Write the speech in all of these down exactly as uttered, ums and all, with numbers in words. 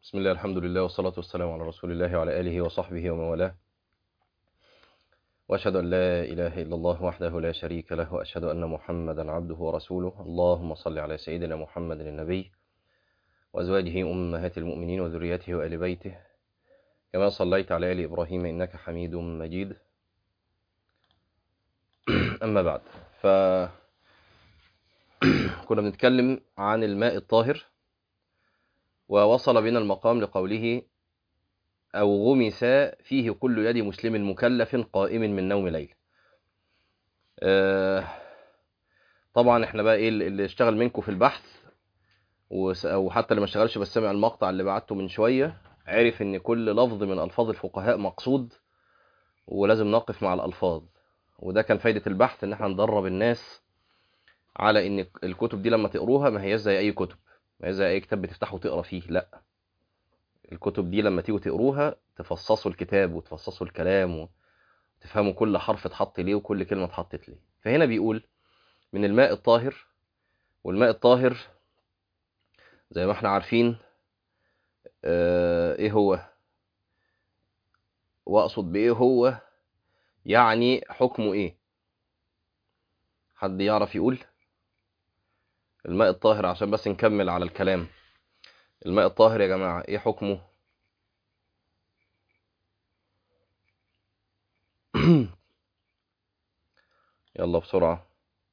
بسم الله، الحمد لله، والصلاة والسلام على رسول الله وعلى آله وصحبه ومن والاه. وأشهد أن لا إله إلا الله وحده لا شريك له، وأشهد أن محمدا عبده ورسوله. اللهم صل على سيدنا محمد النبي وأزواجه أمهات المؤمنين وذريته وآل بيته كما صليت على آل إبراهيم إنك حميد مجيد. أما بعد، فكنا بنتكلم عن الماء الطاهر، ووصل بنا المقام لقوله: أو غمس فيه كل يد مسلم مكلف قائم من نوم ليل. آه طبعا احنا بقى ايه اللي اشتغل منكم في البحث، او حتى اللي ما اشتغلش بس سمع المقطع اللي بعته من شوية، عرف ان كل لفظ من الفاظ الفقهاء مقصود، ولازم نقف مع الالفاظ. وده كان فايدة البحث، ان احنا ندرب الناس على ان الكتب دي لما تقروها ما هي زي اي كتب، ما هي زي اي كتاب بتفتحه وتقرا فيه. لا، الكتب دي لما تيجوا تقروها تفصصوا الكتاب وتفصصوا الكلام وتفهموا كل حرف اتحط ليه وكل كلمة اتحطت ليه. فهنا بيقول من الماء الطاهر، والماء الطاهر زي ما احنا عارفين اه ايه هو، واقصد بايه هو، يعني حكمه ايه؟ حد يعرف يقول؟ الماء الطاهر عشان بس نكمل على الكلام. الماء الطاهر يا جماعة ايه حكمه؟ يلا بسرعة.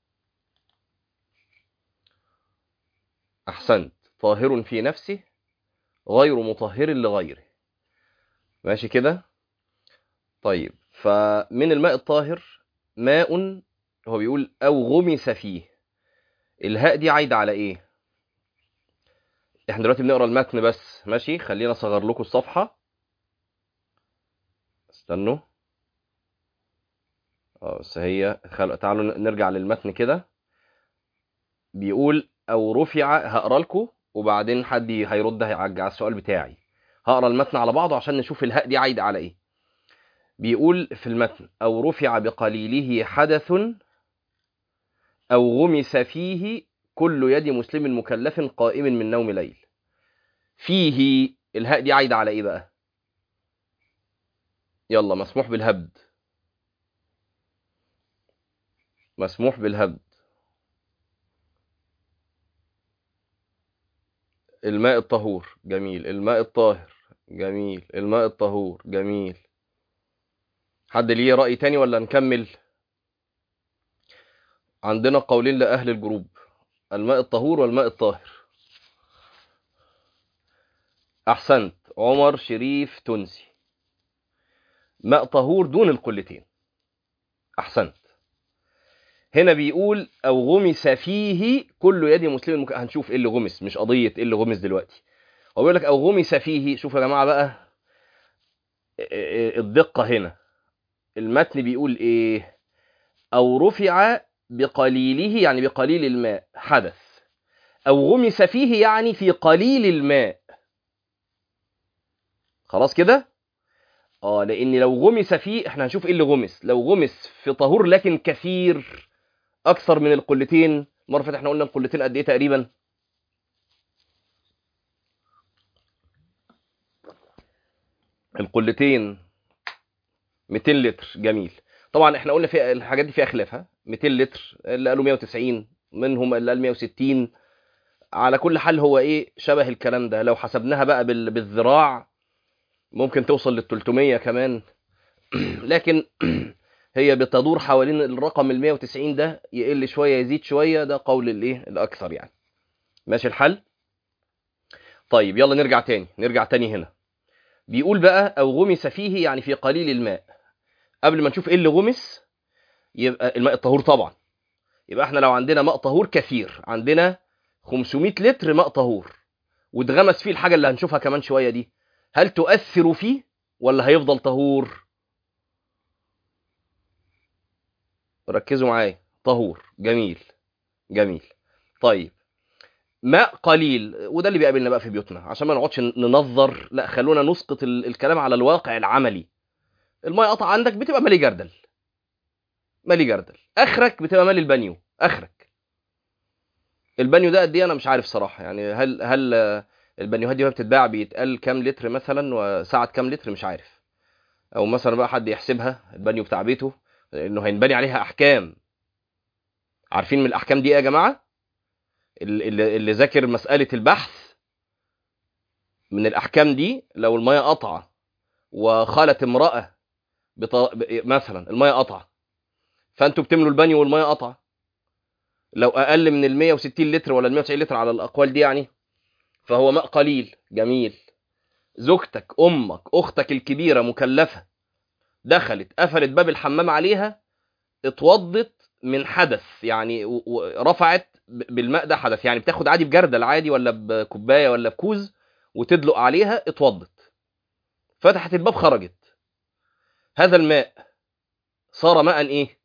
احسنت، طاهر في نفسه غير مطهر لغيره. ماشي كده؟ طيب، فمن الماء الطاهر ماء، هو بيقول او غمس فيه. الهاء دي عايدة على ايه؟ احنا دلوقتي بنقرا المتن بس، ماشي؟ خلينا اصغر لكم الصفحة، استنوا. اه بس هي خل... تعالوا نرجع للمتن كده. بيقول او رفع، هقرا لكم وبعدين حد هيرد هيعج على السؤال بتاعي. هقرا المتن على بعضه عشان نشوف الهاء دي عايده على ايه. بيقول في المتن: او رفع بقليله حدث او غمس فيه كل يد مسلم مكلف قائم من نوم ليل. فيه، الهاء دي عايده على ايه بقى؟ يلا، مسموح بالهبد، مسموح بالهبد. الماء الطهور، جميل. الماء الطاهر، جميل. الماء الطهور، جميل. حد ليه رأي تاني ولا نكمل؟ عندنا قولين لأهل الجروب: الماء الطهور والماء الطاهر. أحسنت، عمر شريف تونسي. ماء طهور دون القلتين. أحسنت. هنا بيقول أو غمس فيه كل يد مسلم مك... هنشوف إيه اللي غمس، مش قضية إيه اللي غمس دلوقتي. هو بيقول لك أو غمس فيه. شوفوا يا جماعة بقى الدقة هنا. المتن بيقول إيه؟ أو رفع بقليله، يعني بقليل الماء حدث، أو غمس فيه يعني في قليل الماء. خلاص كده؟ اه، لان لو غمس فيه، احنا هنشوف ايه اللي غمس. لو غمس في طهور لكن كثير اكثر من القلتين، المره اللي فاتت احنا قلنا القلتين قد ايه تقريبا؟ القلتين مئتين لتر، جميل. طبعا احنا قلنا في الحاجات دي فيها خلافها، مئتين لتر، اللي قالوا مئة وتسعين، منهم اللي قال مئة وستين. على كل حال هو ايه شبه الكلام ده. لو حسبناها بقى بال- بالذراع ممكن توصل لل ثلاثمية كمان. لكن هي بتدور حوالين الرقم ال مئة وتسعين ده، يقل شويه يزيد شويه، ده قول الايه الاكثر يعني. ماشي الحل؟ طيب يلا نرجع تاني، نرجع تاني هنا. بيقول بقى او غمس فيه يعني في قليل الماء. قبل ما نشوف ايه اللي غمس، يبقى الماء الطهور طبعا. يبقى احنا لو عندنا ماء طهور كثير، عندنا خمسمئة لتر ماء طهور، واتغمس فيه الحاجه اللي هنشوفها كمان شويه دي، هل تؤثر فيه ولا هيفضل طهور؟ ركزوا معايا. طهور، جميل جميل. طيب، ماء قليل، وده اللي بيقابلنا بقى في بيوتنا، عشان ما نقعدش ننظر، لا خلونا نسقط ال- الكلام على الواقع العملي. الماء قطع عندك بتبقى مالي جردل، مالي جردل، اخرك بتبقى مالي البانيو، اخرك. البانيو ده قد ايه انا مش عارف صراحه، يعني هل هل البانيوهات دي وهي بتتباع بيتقال كام لتر مثلا وساعه كام لتر مش عارف، او مثلا بقى حد يحسبها البانيو بتاع بيته انه هينبني عليها احكام. عارفين من الاحكام دي ايه يا جماعه؟ اللي اللي ذاكر مساله البحث، من الاحكام دي لو الميه قطعه وخالت امراه بط... مثلا الميه قطعه، فانتوا بتملوا البانيو والميه قطعه، لو اقل من ال مية وستين لتر ولا ال مية وتسعين لتر على الاقوال دي يعني، فهو ماء قليل. جميل. زوجتك، امك، اختك الكبيره مكلفه، دخلت قفلت باب الحمام عليها، اتوضت من حدث يعني، ورفعت بالماء ده حدث يعني، بتاخد عادي بجردل عادي ولا بكوبايه ولا بكوز وتدلق عليها، اتوضت، فتحت الباب خرجت، هذا الماء صار ماء ايه؟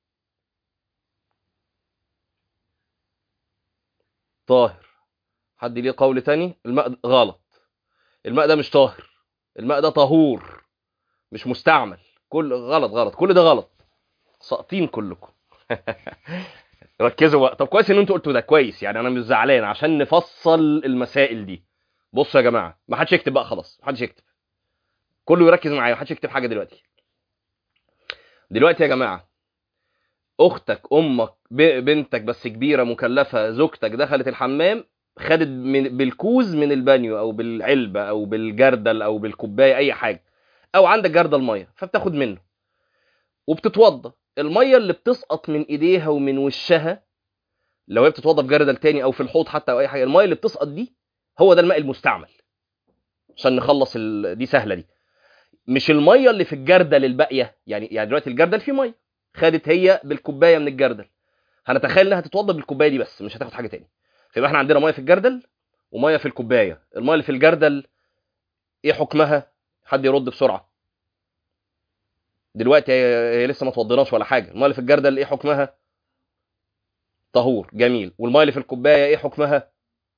طاهر. حد ليه قول تاني؟ الماء غلط، الماء ده مش طاهر، الماء ده طهور مش مستعمل. كل غلط غلط، كل ده غلط، ساقطين كلكم. ركزوا بقى. طب كويس ان انتوا قلتوا ده، كويس يعني، انا مش زعلان عشان نفصل المسائل دي. بصوا يا جماعه، ما حدش يكتب بقى خلاص، ما حدش يكتب، كله يركز معايا، ما حدش يكتب حاجه دلوقتي. دلوقتي يا جماعه، اختك، امك، بنتك بس كبيره مكلفه، زوجتك دخلت الحمام، خدت من بالكوز من البانيو او بالعلبه او بالجردل او بالكوبايه اي حاجه، او عندك جردل ميه فبتاخد منه وبتتوضى. الميه اللي بتسقط من ايديها ومن وشها، لو هي بتتوضى بجردل تاني او في الحوض حتى او اي حاجه، الميه اللي بتسقط دي هو ده الماء المستعمل. عشان نخلص ال... دي سهله دي. مش الميه اللي في الجردل الباقيه يعني، يعني دلوقتي الجردل فيه ميه، خدت هي بالكوبايه من الجردل، هنتخيل انها تتوضى بالكوبايه دي بس مش هتاخد حاجه تاني، فيبقى احنا عندنا ميه في الجردل وميه في الكوبايه. الميه اللي في الجردل ايه حكمها؟ حد يرد بسرعه. دلوقتي هي, هي لسه ما توضيناش ولا حاجه. الميه اللي في الجردل ايه حكمها؟ طهور. جميل. والميه اللي في الكوبايه ايه حكمها؟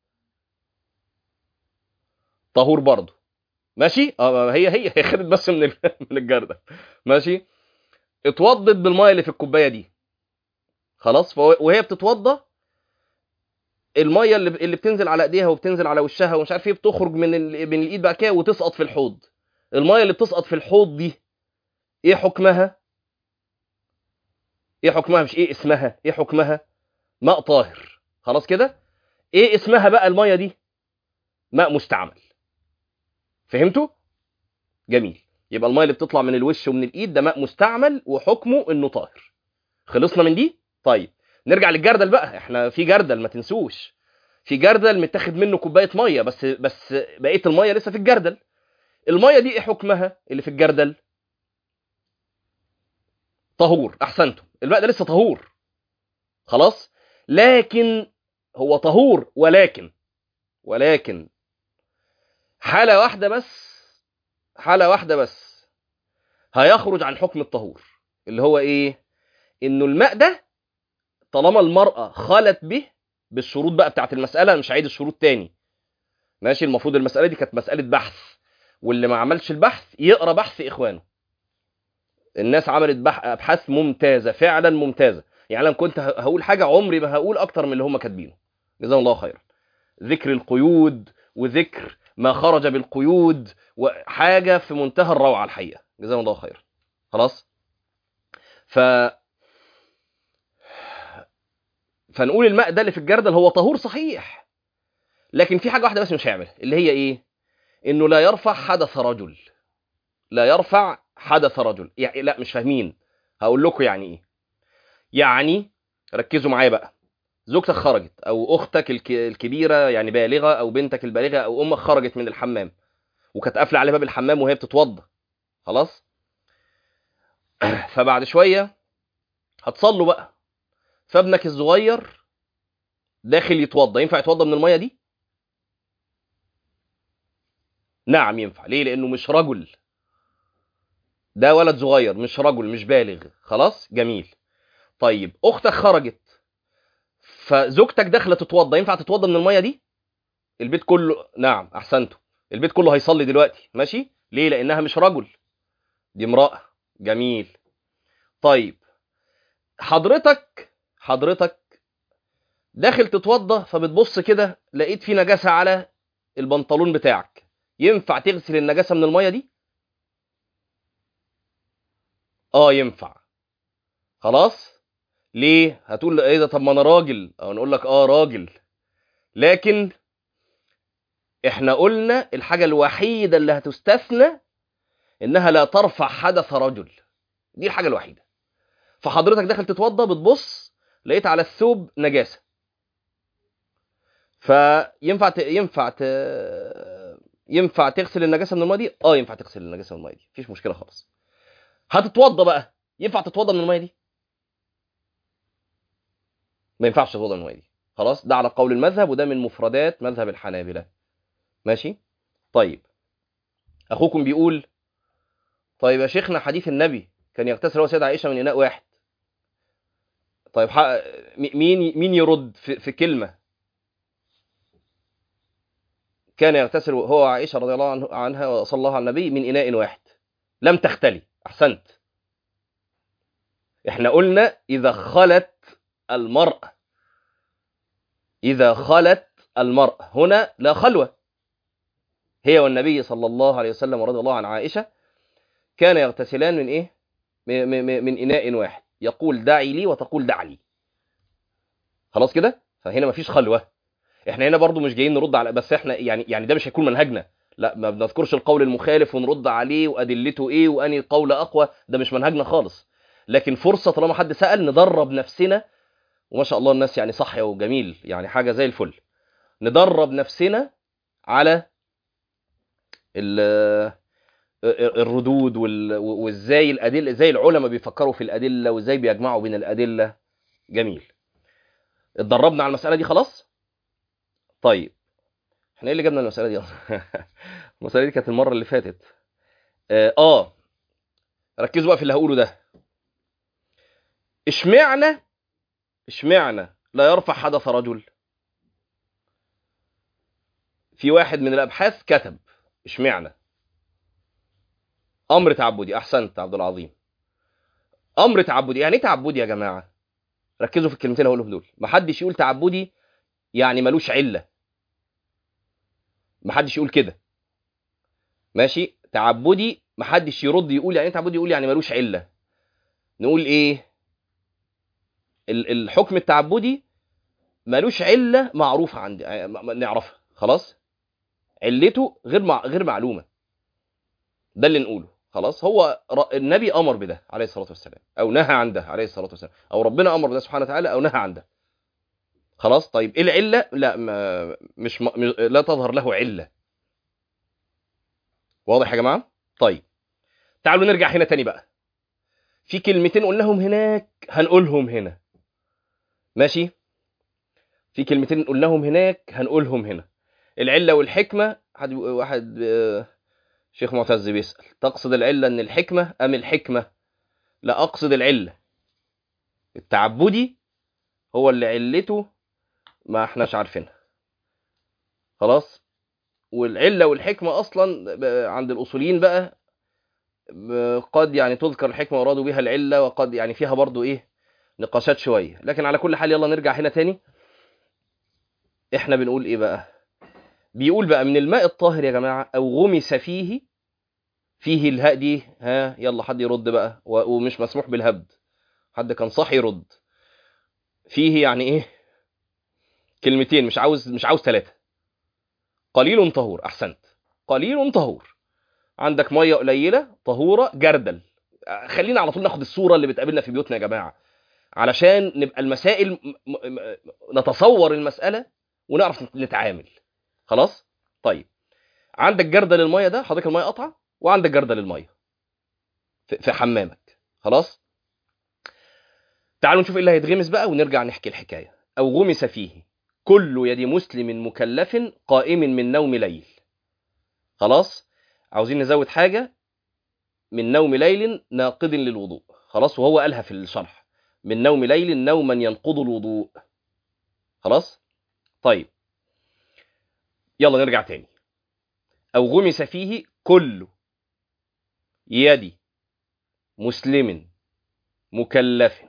طهور برضه. ماشي. اه هي هي هي خدت بس من ال... من الجردل. ماشي. اتوضت بالميه اللي في الكوبايه دي، خلاص. فهو وهي بتتوضى، الميه اللي اللي بتنزل على ايديها وبتنزل على وشها ومش عارف ايه بتخرج من ال... من الايد بقى كده وتسقط في الحوض. الميه اللي بتسقط في الحوض دي ايه حكمها؟ ايه حكمها؟ مش ايه اسمها، ايه حكمها؟ ماء طاهر. خلاص كده. ايه اسمها بقى الميه دي؟ ماء مستعمل. فهمتوا؟ جميل. يبقى الميه اللي بتطلع من الوش ومن الايد ده ماء مستعمل وحكمه انه طاهر. خلصنا من دي. طيب نرجع للجردل بقى. احنا في جردل ما تنسوش، في جردل متاخد منه كوبايه ميه بس، بس بقيه الميه لسه في الجردل. الميه دي ايه حكمها اللي في الجردل؟ طهور. احسنتم، الماء ده لسه طهور. خلاص. لكن هو طهور، ولكن ولكن حاله واحده بس، حاله واحده بس هيخرج عن حكم الطهور، اللي هو ايه؟ انه الماء ده طالما المراه خلت به بالشروط بقى بتاعت المساله، مش هعيد الشروط تاني، ماشي؟ المفروض المساله دي كانت مساله بحث، واللي ما عملش البحث يقرا بحث اخوانه. الناس عملت بح... ابحاث ممتازه، فعلا ممتازه يعني. لما كنت هقول حاجه عمري ما هقول اكتر من اللي هم كاتبينه، جزاهم الله خيرا. ذكر القيود وذكر ما خرج بالقيود وحاجه في منتهى الروعه الحقيقه، جزاهم الله خيرا. خلاص. ف فنقول الماء ده اللي في الجردل هو طهور صحيح، لكن في حاجه واحده بس مش هيعملها، اللي هي ايه؟ انه لا يرفع حدث رجل. لا يرفع حدث رجل يعني، لا مش فاهمين، هقول لكم يعني ايه. يعني ركزوا معايا بقى. زوجتك خرجت او اختك الك- الكبيره يعني بالغه، او بنتك البالغه او امك خرجت من الحمام وكانت قافله على باب الحمام وهي بتتوضى، خلاص. فبعد شويه هتصلوا بقى، فابنك الصغير داخل يتوضى، ينفع يتوضى من الميه دي؟ نعم ينفع. ليه؟ لانه مش رجل، ده ولد صغير مش رجل مش بالغ. خلاص. جميل. طيب اختك خرجت فزوجتك داخله تتوضى، ينفع تتوضى من الميه دي؟ البيت كله. نعم احسنتوا. البيت كله هيصلي دلوقتي، ماشي. ليه؟ لانها مش رجل، دي امراه. جميل. طيب حضرتك حضرتك داخل تتوضى، فبتبص كده لقيت في نجاسه على البنطلون بتاعك ينفع تغسل النجاسه من الميه دي؟ اه ينفع. خلاص. ليه؟ هتقول ايه ده؟ طب ما انا راجل. او نقول لك اه راجل، لكن احنا قلنا الحاجه الوحيده اللي هتستثنى انها لا ترفع حدث رجل، دي الحاجه الوحيده. فحضرتك داخل تتوضى، بتبص لقيت على الثوب نجاسه، فينفع ت... ينفع ت... ينفع تغسل النجاسه من الميه دي؟ اه ينفع تغسل النجاسه من الميه دي، مفيش مشكله خالص. هتتوضى بقى، ينفع تتوضى من الميه دي؟ ما ينفعش تتوضى من الميه دي. خلاص، ده على قول المذهب، وده من مفردات مذهب الحنابلة. ماشي. طيب اخوكم بيقول طيب يا شيخنا حديث النبي كان يغتسل هو سيدة عائشة من إناء واحد. طيب ح... مين مين يرد في, في كلمة كان يغتسل هو عائشة رضي الله عنه عنها وصلى الله على النبي من إناء واحد؟ لم تختلي. أحسنت. احنا قلنا إذا خلت المرأة، إذا خلت المرأة هنا لا خلوة، هي والنبي صلى الله عليه وسلم ورضي الله عن عائشة كان يغتسلان من إيه؟ من, من, من إناء واحد، يقول دعي لي وتقول دع لي. خلاص كده، فهنا مفيش خلوة. احنا هنا برضو مش جايين نرد على، بس احنا يعني يعني ده مش هيكون منهجنا، لا ما بنذكرش القول المخالف ونرد عليه وادلته ايه واني قول اقوى، ده مش منهجنا خالص. لكن فرصه طالما حد سال ندرب نفسنا، وما شاء الله الناس يعني صح وجميل، يعني حاجه زي الفل. ندرب نفسنا على الردود وازاي الادله، ازاي العلماء بيفكروا في الادله وازاي بيجمعوا بين الادله. جميل. اتدربنا على المساله دي خلاص. طيب احنا ايه اللي جابنا المساله دي اصلا؟ المساله دي كانت المره اللي فاتت. اه, آه. ركزوا بقى في اللي هقوله ده. اشمعنى اشمعنى لا يرفع حدث رجل؟ في واحد من الابحاث كتب اشمعنى امر تعبدي. احسنت عبد العظيم. امر تعبدي يعني ايه تعبدي يا جماعه؟ ركزوا في الكلمتين اللي هقولهم دول. ما حدش يقول تعبدي يعني ملوش عله، ما حدش يقول كده. ماشي. تعبدي ما حدش يرد يقول يعني ايه تعبدي، يقول يعني ملوش عله. نقول ايه؟ الحكم التعبدي ملوش عله معروفه عندي نعرفها. خلاص. علته غير مع... غير معلومه. ده اللي نقوله. خلاص. هو النبي امر بده عليه الصلاه والسلام، او نهى عن ده عليه الصلاه والسلام، او ربنا امر بده سبحانه وتعالى او نهى عن ده. خلاص. طيب ايه العله؟ لا ما مش, ما... مش لا تظهر له عله. واضح يا جماعه؟ طيب تعالوا نرجع هنا تاني بقى. في كلمتين قلناهم هناك هنقولهم هنا. ماشي. في كلمتين قلناهم هناك هنقولهم هنا. العله والحكمه. حد واحد شيخ معتز بيسأل تقصد العله ان الحكمه ام الحكمه؟ لا اقصد العله. التعبدي هو اللي علته ما احناش عارفينها. خلاص. والعله والحكمه اصلا عند الاصوليين بقى قد يعني تذكر الحكمه وارادوا بها العله، وقد يعني فيها برضو ايه نقاشات شويه. لكن على كل حال يلا نرجع هنا تاني. احنا بنقول ايه بقى؟ بيقول بقى من الماء الطاهر يا جماعه او غمس فيه. فيه الهاء دي ها، يلا حد يرد بقى، ومش مسموح بالهبد. حد كان صح يرد. فيه يعني ايه؟ كلمتين، مش عاوز مش عاوز ثلاثه. قليل طهور. احسنت. قليل طهور. عندك ميه قليله طهوره جردل. خلينا على طول ناخد الصوره اللي بتقابلنا في بيوتنا يا جماعه، علشان نبقى المسائل م... م... نتصور المساله ونعرف نتعامل. خلاص. طيب عندك جردل الميه ده، حضرتك الميه قطعه وعندك جردل الميه في... في حمامك. خلاص. تعالوا نشوف ايه اللي هيتغمس بقى ونرجع نحكي الحكايه. او غمس فيه كل يد مسلم مكلف قائم من نوم ليل. خلاص. عاوزين نزود حاجه، من نوم ليل ناقض للوضوء. خلاص. وهو قالها في الشرح، من نوم ليل نوما ينقض الوضوء. خلاص. طيب يلا نرجع تاني. او غمس فيه كل يد مسلم مكلف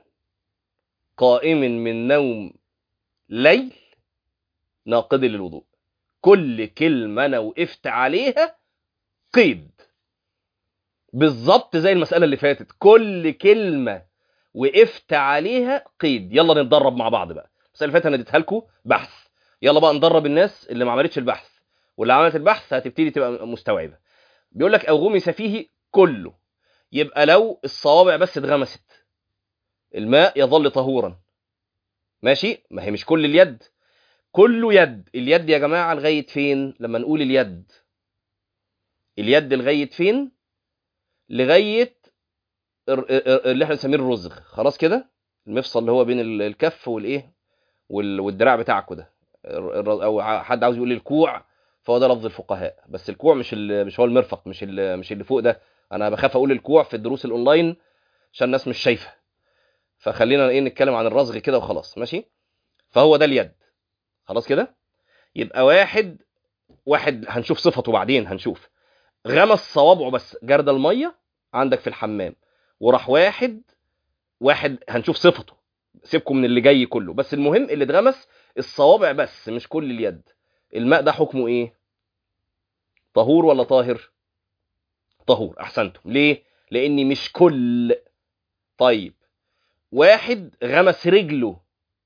قائم من نوم ليل ناقض للوضوء. كل كلمه انا وقفت عليها قيد، بالظبط زي المساله اللي فاتت، كل كلمه وقفت عليها قيد. يلا نتدرب مع بعض بقى. المساله اللي فاتت انا اديتها لكم بحث، يلا بقى ندرب الناس اللي ما عملتش البحث، واللي عملت البحث هتبتدي تبقى مستوعبه. بيقول لك او غمس فيه كله، يبقى لو الصوابع بس اتغمست الماء يظل طهورا. ماشي، ما هي مش كل اليد، كله يد. اليد يا جماعه لغايه فين؟ لما نقول اليد، اليد لغايه فين؟ لغايه اللي احنا بنسميه الرزغ، خلاص كده، المفصل اللي هو بين الكف والايه والدراع بتاعكوا ده، او حد عاوز يقول لي الكوع، فهو ده لفظ الفقهاء، بس الكوع مش مش هو المرفق، مش مش اللي فوق ده. انا بخاف اقول الكوع في الدروس الاونلاين عشان الناس مش شايفه، فخلينا ايه نتكلم عن الرزغ كده وخلاص. ماشي، فهو ده اليد، خلاص كده. يبقى واحد واحد هنشوف صفته بعدين، هنشوف غمس صوابعه بس جرد الميه عندك في الحمام، وراح واحد واحد هنشوف صفته، سيبكم من اللي جاي كله، بس المهم اللي اتغمس الصوابع بس مش كل اليد. الماء ده حكمه ايه؟ طهور ولا طاهر؟ طهور، احسنتم. ليه؟ لاني مش كل. طيب واحد غمس رجله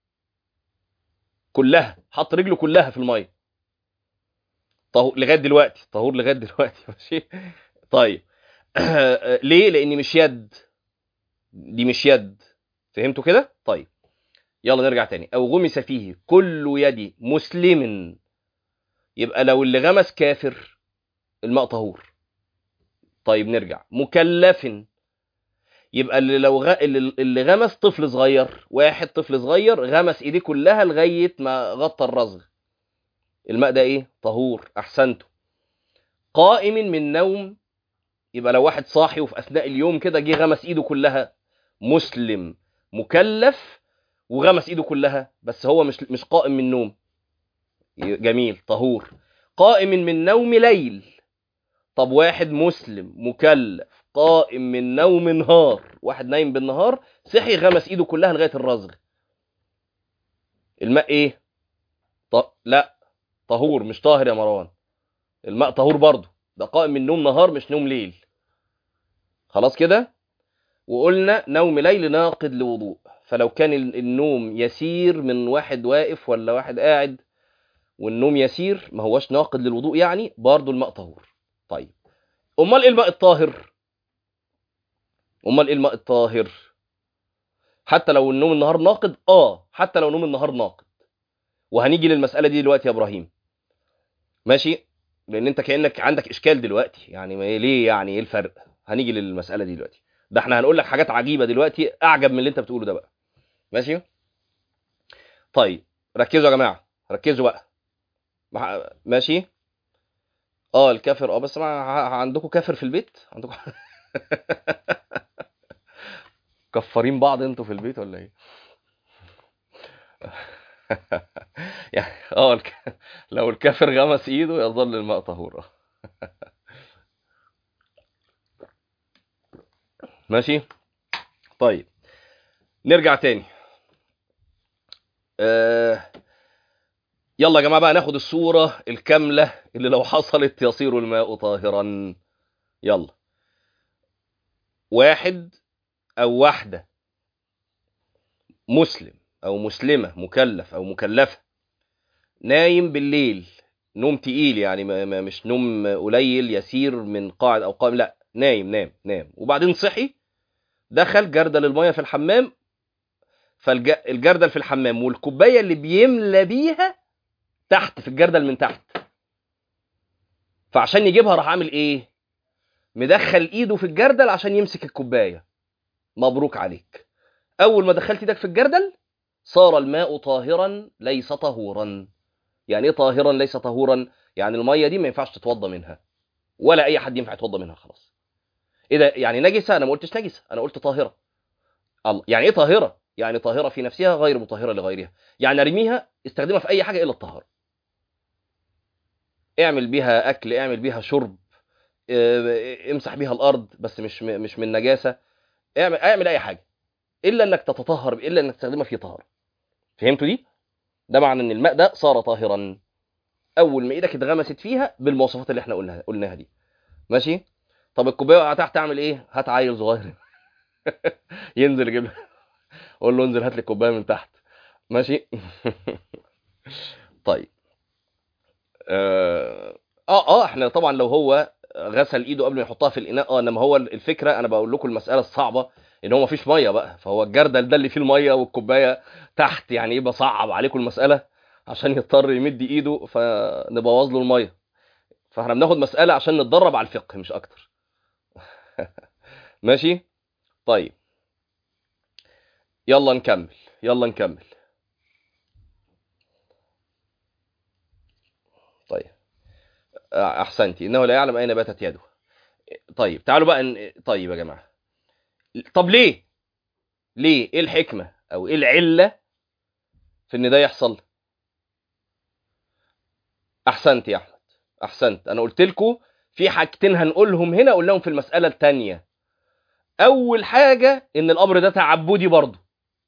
كلها، حط رجله كلها في الميه، طهور لغايه دلوقتي، طهور لغايه دلوقتي. ماشي. طيب ليه؟ لاني مش يد، دي مش يد. فهمتوا كده؟ طيب يلا نرجع تاني. او غمس فيه كل يد مسلم، يبقى لو اللي غمس كافر الماء طهور. طيب نرجع. مكلف، يبقى اللي لو غ... اللي اللي غمس طفل صغير، واحد طفل صغير غمس ايديه كلها لغايه ما غطى الرزغ، الماء ده ايه؟ طهور، احسنتوا. قائم من نوم، يبقى لو واحد صاحي وفي اثناء اليوم كده جه غمس ايده كلها، مسلم مكلف وغمس ايده كلها، بس هو مش مش قائم من نوم، جميل، طهور. قائم من نوم ليل، طب واحد مسلم مكلف قائم من نوم نهار، واحد نايم بالنهار صحي غمس ايده كلها لغايه الرزغ، الماء ايه؟ ط... لا طهور، مش طاهر يا مروان، الماء طهور برضه، ده قائم من نوم نهار مش نوم ليل، خلاص كده. وقلنا نوم ليل ناقض لوضوء، فلو كان النوم يسير من واحد واقف ولا واحد قاعد والنوم يسير ما هوش ناقض للوضوء يعني، برضه الماء طهور. طيب امال ايه الماء الطاهر؟ امال ايه الماء الطاهر؟ حتى لو النوم النهار ناقض، اه حتى لو نوم النهار ناقض، وهنيجي للمساله دي دلوقتي يا ابراهيم. ماشي، لان انت كانك عندك اشكال دلوقتي، يعني ما ليه، يعني ايه الفرق؟ هنيجي للمساله دي دلوقتي، ده احنا هنقول لك حاجات عجيبه دلوقتي اعجب من اللي انت بتقوله ده بقى. ماشي. طيب ركزوا يا جماعه، ركزوا بقى. ماشي. اه الكافر، اه بس ما عندكم كافر في البيت عندكم؟ كفارين بعض انتوا في البيت ولا ايه؟ يعني اه الك... لو الكافر غمس ايده يظل الماء طهورا. ماشي. طيب نرجع تاني. آه... يلا يا جماعه بقى ناخد الصوره الكامله اللي لو حصلت يصير الماء طاهرا. يلا. واحد او واحده مسلم او مسلمه مكلف او مكلفه نايم بالليل، نوم تقيل يعني ما ما مش نوم قليل يسير من قاعد او قائم، لا نايم نام نام وبعدين صحي، دخل جردل الميه في الحمام، فالجردل في الحمام والكوبايه اللي بيملى بيها تحت في الجردل من تحت، فعشان يجيبها راح عامل ايه؟ مدخل ايده في الجردل عشان يمسك الكوبايه. مبروك عليك، اول ما دخلت ايدك في الجردل صار الماء طاهرا ليس طهورا. يعني ايه طاهرا ليس طهورا؟ يعني الميه دي ما ينفعش تتوضى منها، ولا اي حد ينفع يتوضى منها خلاص. ايه ده؟ يعني نجسه؟ انا ما قلتش نجسه، انا قلت طاهره. الله، يعني ايه طاهره؟ يعني طاهره في نفسها غير مطهره لغيرها، يعني ارميها استخدمها في اي حاجه الا الطهاره، اعمل بيها اكل، اعمل بيها شرب، امسح بيها الارض بس مش مش من نجاسه، اعمل اعمل اي حاجه الا انك تتطهر، الا انك تستخدمها في طهاره. فهمتوا دي؟ ده معنى ان الماء ده صار طاهرا. اول ما ايدك اتغمست فيها بالمواصفات اللي احنا قلناها قلناها دي. ماشي. طب الكوبايه وقعت تحت، اعمل ايه؟ هات عيل صغير ينزل يجيب، قول له انزل هات لي الكوبايه من تحت. ماشي. طيب اه اه آه، احنا طبعا لو هو غسل ايده قبل ما يحطها في الاناء، اه انما هو الفكره انا بقول لكم المساله الصعبه ان هو مفيش ميه بقى، فهو الجردل ده اللي فيه الميه والكوبايه تحت، يعني ايه بصعب عليكم المساله عشان يضطر يمد ايده فنبوظ له الميه. فاحنا بناخد مساله عشان نتدرب على الفقه مش اكتر. ماشي. طيب يلا نكمل، يلا نكمل. طيب آه، احسنتي، انه لا يعلم اين باتت يده. طيب تعالوا بقى ن... طيب يا جماعه، طب ليه ليه ايه الحكمه او ايه العله في ان ده يحصل؟ احسنت يا احمد، احسنت. انا قلت لكم في حاجتين هنقولهم هنا قلناهم في المساله الثانيه. اول حاجه ان الامر ده تعبدي برضه،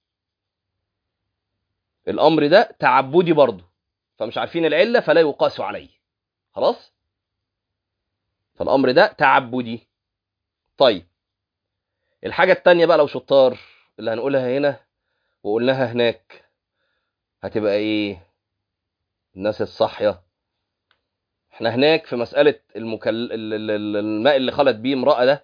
الامر ده تعبدي برضه، فمش عارفين العله فلا يقاس عليه. خلاص، فالامر ده تعبدي. طيب الحاجه الثانيه بقى لو شطار، اللي هنقولها هنا وقلناها هناك، هتبقى ايه؟ الناس الصاحيه، احنا هناك في مساله المكل... ال- ال- ال- الماء اللي خلت بيه امراه ده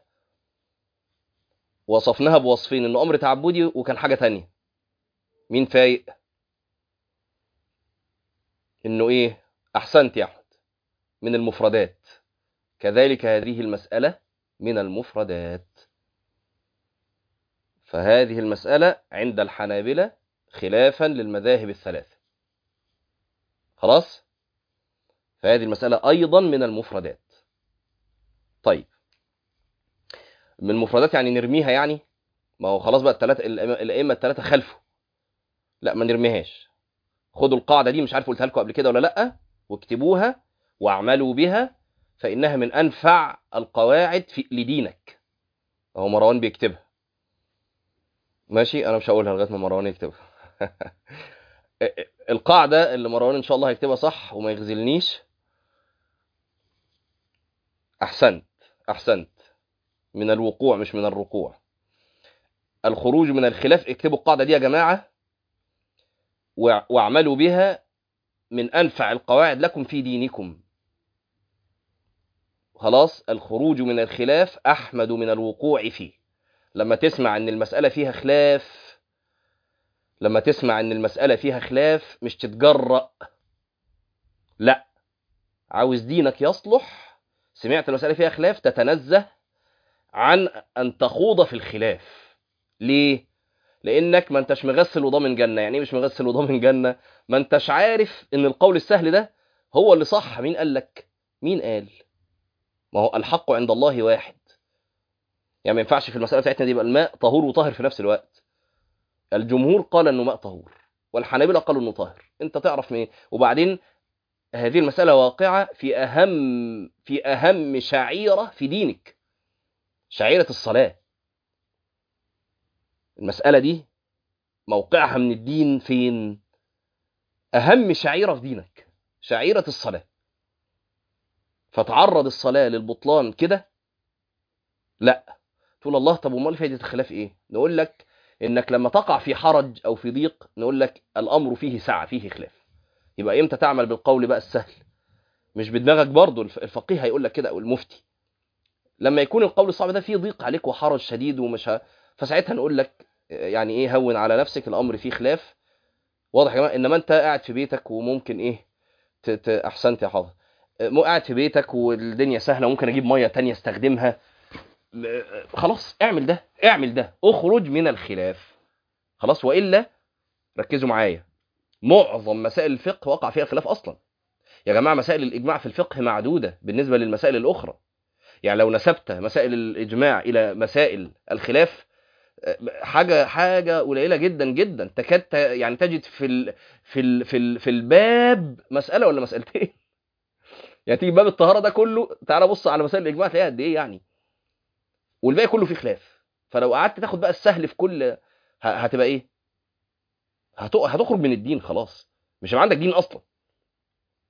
وصفناها بوصفين، انه امر تعبدي وكان حاجه تانية. مين فايق؟ انه ايه؟ احسنت يا احمد، من المفردات. كذلك هذه المساله من المفردات. فهذه المساله عند الحنابلة خلافا للمذاهب الثلاثه. خلاص، فهذه المساله ايضا من المفردات. طيب من المفردات يعني نرميها يعني؟ ما هو خلاص بقى الثلاثه الائمه الثلاثه خلفوا، لا ما نرميهاش. خدوا القاعده دي، مش عارف قلتها لكم قبل كده ولا لا، واكتبوها واعملوا بها، فانها من انفع القواعد في لدينك. اهو مروان بيكتبها. ماشي، انا مش هقولها لغايه ما مروان يكتبها. القاعده اللي مروان ان شاء الله هيكتبها صح وما يغزلنيش. احسنت، احسنت. من الوقوع مش من الركوع. الخروج من الخلاف، اكتبوا القاعده دي يا جماعه واعملوا بها، من انفع القواعد لكم في دينكم. خلاص، الخروج من الخلاف احمد من الوقوع فيه. لما تسمع ان المساله فيها خلاف، لما تسمع ان المساله فيها خلاف مش تتجرأ، لا، عاوز دينك يصلح، سمعت المساله فيها خلاف تتنزه عن ان تخوض في الخلاف. ليه؟ لانك ما انتش مغسل وضامن جنه. يعني ايه مش مغسل وضامن جنه؟ ما انتش عارف ان القول السهل ده هو اللي صح. مين قال لك؟ مين قال؟ ما هو الحق عند الله واحد. يعني ما ينفعش في المساله بتاعتنا دي يبقى الماء طهور وطاهر في نفس الوقت. الجمهور قال انه ماء طهور، والحنابلة قالوا انه طاهر. انت تعرف من ايه؟ وبعدين هذه المساله واقعه في اهم في اهم شعيره في دينك، شعيره الصلاه. المساله دي موقعها من الدين فين؟ اهم شعيره في دينك، شعيره الصلاه. فتعرض الصلاه للبطلان كده؟ لا. تقول الله، طب امال فائده الخلاف ايه؟ نقول لك انك لما تقع في حرج او في ضيق، نقول لك الامر فيه سعه، فيه خلاف. يبقى امتى تعمل بالقول بقى السهل؟ مش بدماغك برضو، الفقيه هيقول لك كده او المفتي. لما يكون القول الصعب ده فيه ضيق عليك وحرج شديد ومش ه... فساعتها نقول لك يعني ايه، هون على نفسك، الامر فيه خلاف. واضح يا جماعه؟ انما انت قاعد في بيتك وممكن ايه ت... ت... احسنت يا حافظ، مو قاعد في بيتك والدنيا سهله وممكن اجيب ميه تانية استخدمها، خلاص اعمل ده، اعمل ده، اخرج من الخلاف. خلاص، والا ركزوا معايا، معظم مسائل الفقه وقع فيها خلاف اصلا. يا جماعه مسائل الاجماع في الفقه معدوده بالنسبه للمسائل الاخرى. يعني لو نسبت مسائل الاجماع الى مسائل الخلاف، حاجه حاجه قليله جدا جدا، تكاد ت- يعني تجد في ال في ال في ال في الباب مساله ولا مسالتين. يعني تيجي باب الطهاره ده كله، تعالى بص على مسائل الاجماع تلاقيها قد ايه يعني، والباقي كله فيه خلاف. فلو قعدت تاخد بقى السهل في كل ه- هتبقى ايه؟ هت- هتخرج من الدين خلاص، مش هيبقى عندك دين اصلا.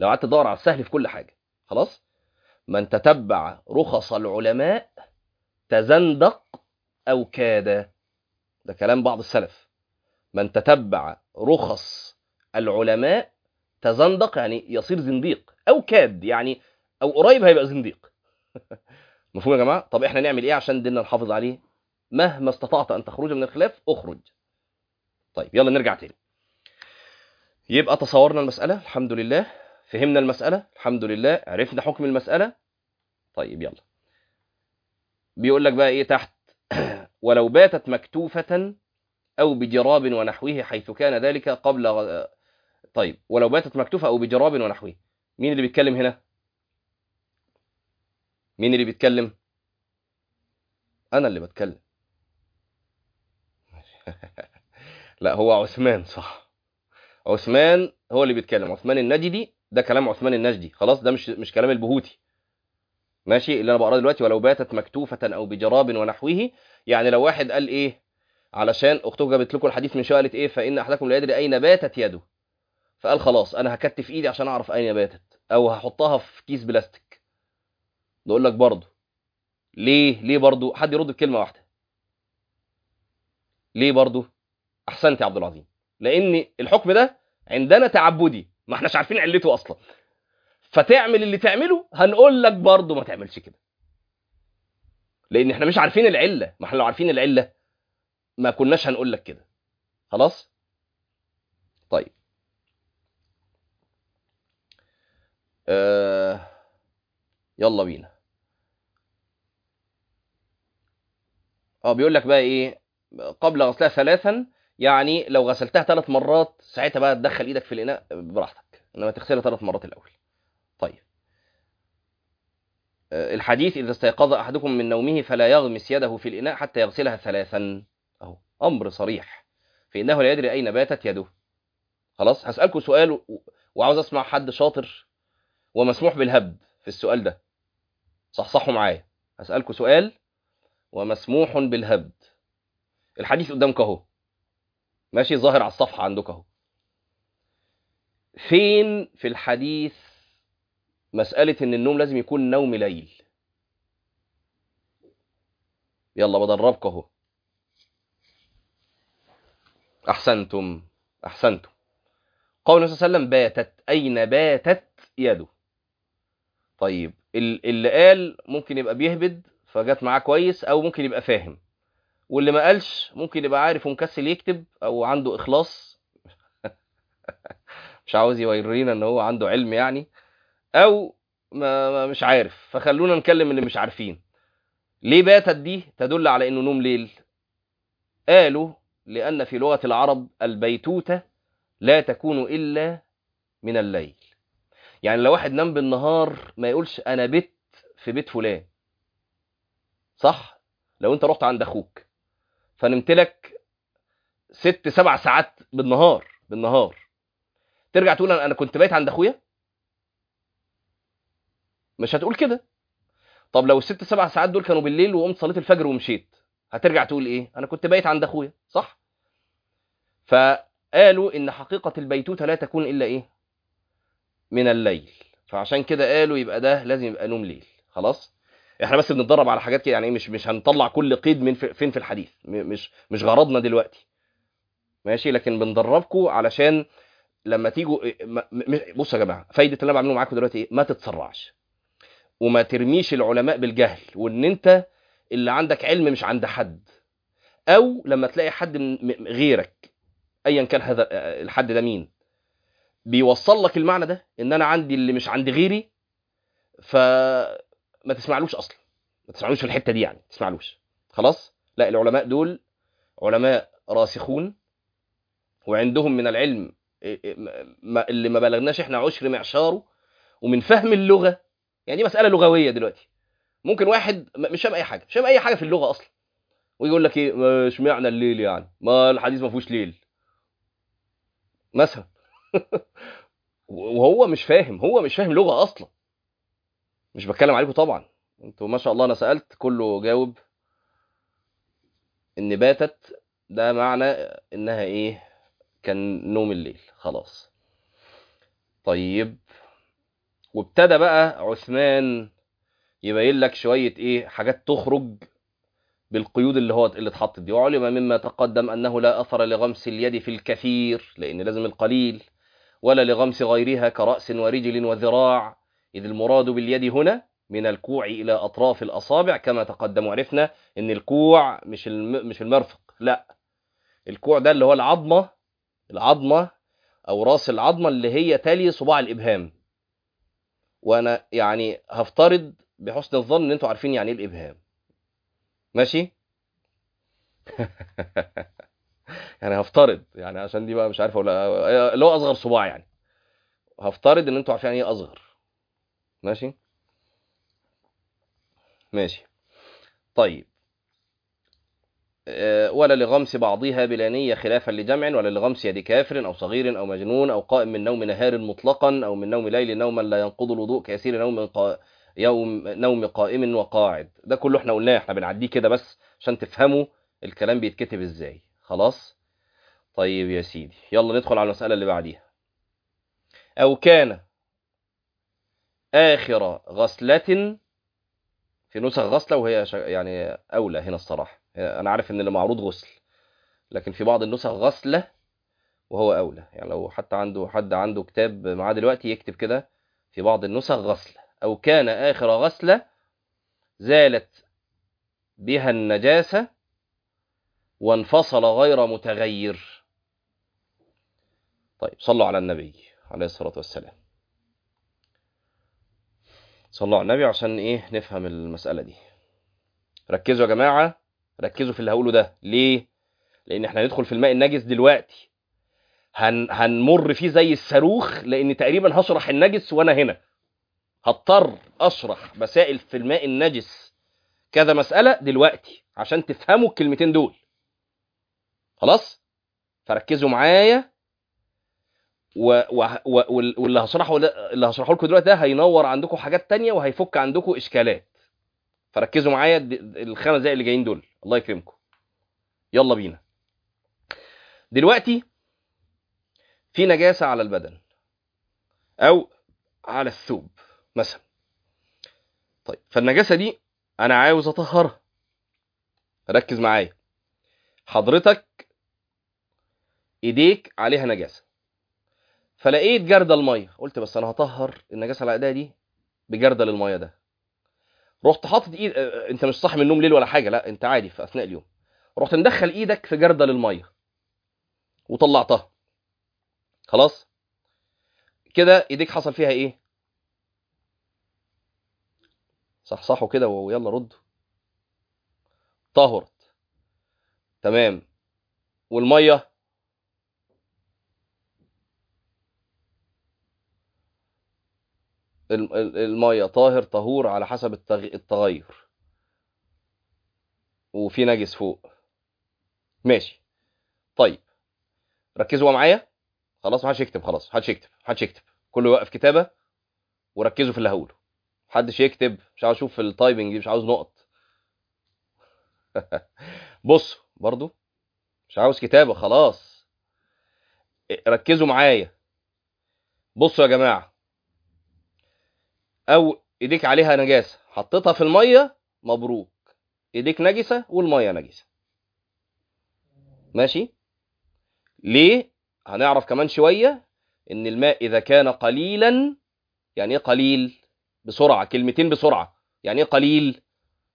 لو قعدت تدور على السهل في كل حاجه. خلاص. من تتبع رخص العلماء تزندق او كاد. ده كلام بعض السلف. من تتبع رخص العلماء تزندق يعني يصير زنديق، او كاد يعني او قريب هيبقى زنديق. مفهوم يا جماعه؟ طب احنا نعمل ايه عشان ديننا نحافظ عليه؟ مهما استطعت ان تخرج من الخلاف اخرج. طيب يلا نرجع تاني. يبقى تصورنا المساله الحمد لله، فهمنا المساله الحمد لله، عرفنا حكم المساله. طيب يلا بيقول لك بقى ايه تحت. ولو باتت مكتوفه او بجراب ونحوه حيث كان ذلك قبل غ... طيب ولو باتت مكتوفه او بجراب ونحوه، مين اللي بيتكلم هنا؟ مين اللي بيتكلم؟ انا اللي بتكلم. لا هو عثمان صح. عثمان هو اللي بيتكلم، عثمان النجدي. ده كلام عثمان النجدي خلاص، ده مش مش كلام البهوتي. ماشي. اللي انا بقراه دلوقتي ولو باتت مكتوفه او بجراب ونحوه، يعني لو واحد قال ايه، علشان اختكم جابت لكم الحديث من شويه قالت ايه فان احدكم لا يدري اين باتت يده، فقال خلاص انا هكتف ايدي عشان اعرف اين باتت، او هحطها في كيس بلاستيك. نقول لك برضه ليه؟ ليه برضه؟ حد يرد بكلمه واحده. ليه برضه؟ احسنت يا عبد العظيم. لان الحكم ده عندنا تعبدي، ما احناش عارفين علته اصلا، فتعمل اللي تعمله هنقول لك برضه ما تعملش كده، لان احنا مش عارفين العله. ما احنا لو عارفين العله ما كناش هنقول لك كده. خلاص. طيب آه يلا بينا. اه بيقول لك بقى ايه، قبل غسلها ثلاثا، يعني لو غسلتها ثلاث مرات ساعتها بقى تدخل ايدك في الاناء براحتك، انما تغسلها ثلاث مرات الاول. طيب آه الحديث اذا استيقظ احدكم من نومه فلا يغمس يده في الاناء حتى يغسلها ثلاثا، اهو امر صريح، فانه لا يدري اين باتت يده. خلاص. هسالكم سؤال و... وعاوز اسمع حد شاطر ومسموح بالهبد في السؤال ده. صحصحوا معايا. هسالكم سؤال ومسموح بالهبد. الحديث قدامك اهو، ماشي، ظاهر على الصفحه عندك اهو. فين في الحديث مساله ان النوم لازم يكون نوم ليل؟ يلا بدربك اهو. احسنتم. احسنتم. قول النبي صلى الله عليه وسلم باتت، اين باتت يده. طيب ال- اللي قال ممكن يبقى بيهبد فجت معاه كويس، او ممكن يبقى فاهم، واللي ما قالش ممكن يبقى عارف ومكسل يكتب او عنده اخلاص مش عاوز يورينا ان هو عنده علم يعني، او ما ما- مش عارف. فخلونا نكلم اللي مش عارفين. ليه باتت دي تدل على انه نوم ليل؟ قالوا لان في لغة العرب البيتوتة لا تكون الا من الليل. يعني لو واحد نام بالنهار ما يقولش انا بت في بيت فلان، صح؟ لو انت رحت عند اخوك فنمت لك ست سبع ساعات بالنهار بالنهار ترجع تقول انا كنت بايت عند اخويا؟ مش هتقول كده. طب لو الست سبع ساعات دول كانوا بالليل وقمت صليت الفجر ومشيت، هترجع تقول ايه؟ انا كنت بايت عند اخويا، صح؟ فقالوا ان حقيقة البيتوتة لا تكون الا ايه؟ من الليل. فعشان كده قالوا يبقى ده لازم يبقى نوم ليل. خلاص. احنا بس بنتدرب على حاجات كده يعني، مش مش هنطلع كل قيد من في فين في الحديث، م- مش مش غرضنا دلوقتي. ماشي. لكن بندربكم علشان لما تيجوا إيه، م- م- بصوا يا جماعه، فايده اللي انا بعمله معاكم دلوقتي ايه؟ ما تتسرعش وما ترميش العلماء بالجهل، وان انت اللي عندك علم مش عند حد، او لما تلاقي حد من م- غيرك ايا كان هذا الحد ده مين بيوصل لك المعنى ده ان انا عندي اللي مش عند غيري، فما تسمعلوش اصلا، ما تسمعلوش في الحته دي يعني، ما تسمعلوش. خلاص. لا العلماء دول علماء راسخون وعندهم من العلم ما- اللي ما بلغناش احنا عشر معشاره، ومن فهم اللغه. يعني دي مساله لغويه دلوقتي. ممكن واحد م- مش فاهم اي حاجه، مش فاهم اي حاجه في اللغه اصلا، ويقول لك ايه ما- اشمعنى الليل يعني، ما الحديث ما فيهوش ليل مثلا. وهو مش فاهم، هو مش فاهم لغه اصلا. مش بتكلم عليكم طبعا، انتوا ما شاء الله انا سالت كله جاوب ان باتت ده معنى انها ايه؟ كان نوم الليل. خلاص. طيب وابتدى بقى عثمان يبين لك شويه ايه حاجات تخرج بالقيود اللي هو اللي اتحطت دي. وعلم مما تقدم انه لا اثر لغمس اليد في الكثير، لان لازم القليل، ولا لغمس غيرها كرأس ورجل وذراع، إذ المراد باليد هنا من الكوع إلى أطراف الأصابع كما تقدم. وعرفنا إن الكوع مش الم... مش المرفق، لا، الكوع ده اللي هو العظمة العظمة أو راس العظمة اللي هي تلي صباع الإبهام. وأنا يعني هفترض بحسن الظن إن أنتوا عارفين يعني إيه الإبهام، ماشي؟ يعني هفترض، يعني عشان دي بقى مش عارف ولا اللي هو أصغر صباع، يعني هفترض إن أنتوا عارفين يعني إيه أصغر، ماشي؟ ماشي. طيب، ولا لغمس بعضها بلا نية خلافا لجمع، ولا لغمس يد كافر أو صغير أو مجنون أو قائم من نوم نهار مطلقا أو من نوم ليل نوما لا ينقض الوضوء كيسير نوم قا... يوم نوم قائم وقاعد. ده كله احنا قلناه، احنا بنعديه كده بس عشان تفهموا الكلام بيتكتب ازاي. خلاص؟ طيب يا سيدي، يلا ندخل على المسألة اللي بعديها. أو كان آخر غسلة، في نسخ غسلة وهي شا... يعني أولى هنا الصراحة. أنا عارف إن اللي معروض غسل، لكن في بعض النسخ غسلة وهو أولى. يعني لو حتى عنده حد عنده كتاب معاه دلوقتي يكتب كده في بعض النسخ غسلة. أو كان آخر غسلة زالت بها النجاسة وانفصل غير متغير. طيب، صلوا على النبي عليه الصلاة والسلام. صلوا على النبي عشان إيه نفهم المسألة دي. ركزوا يا جماعة، ركزوا في اللي هقوله ده. ليه؟ لأن احنا هندخل في الماء النجس دلوقتي، هن... هنمر فيه زي الصاروخ، لأن تقريبا هشرح النجس وأنا هنا هضطر أشرح مسائل في الماء النجس كذا مسألة دلوقتي عشان تفهموا الكلمتين دول. خلاص؟ فركزوا معايا، و... و... و... واللي هشرحه اللي هشرحه لكم دلوقتي ده هينور عندكم حاجات تانية وهيفك عندكم إشكالات. فركزوا معايا الخمس دقايق اللي جايين دول، الله يكرمكم. يلا بينا. دلوقتي في نجاسة على البدن أو على الثوب مثلا. طيب، فالنجاسة دي أنا عاوز أطهرها. ركز معايا. حضرتك إيديك عليها نجاسة، فلقيت جردل المية، قلت بس أنا هطهر النجاسة على إيديا دي بجردل المية ده. رحت حاطط إيد، أنت مش صاحي من النوم ليل ولا حاجة، لا أنت عادي في أثناء اليوم. رحت مدخل إيدك في جردل المية وطلعتها. خلاص كده إيديك حصل فيها إيه؟ صح صحوا كده ويلا ردوا. طهرت، تمام. والمية المية طاهر طهور على حسب التغير، وفي نجس فوق، ماشي. طيب ركزوا معايا. خلاص محدش يكتب، خلاص محدش يكتب محدش يكتب كله يوقف كتابة وركزوا في اللي هقوله. محدش يكتب، مش عاوز اشوف التايبنج دي، مش عاوز نقط. بص برضو مش عاوز كتابة، خلاص ركزوا معايا. بصوا يا جماعة، او ايديك عليها نجاسة حطيتها في المية، مبروك، ايديك نجسة والمية نجسة، ماشي. ليه؟ هنعرف كمان شوية ان الماء اذا كان قليلا، يعني ايه قليل؟ بسرعة، كلمتين بسرعة. يعني ايه قليل؟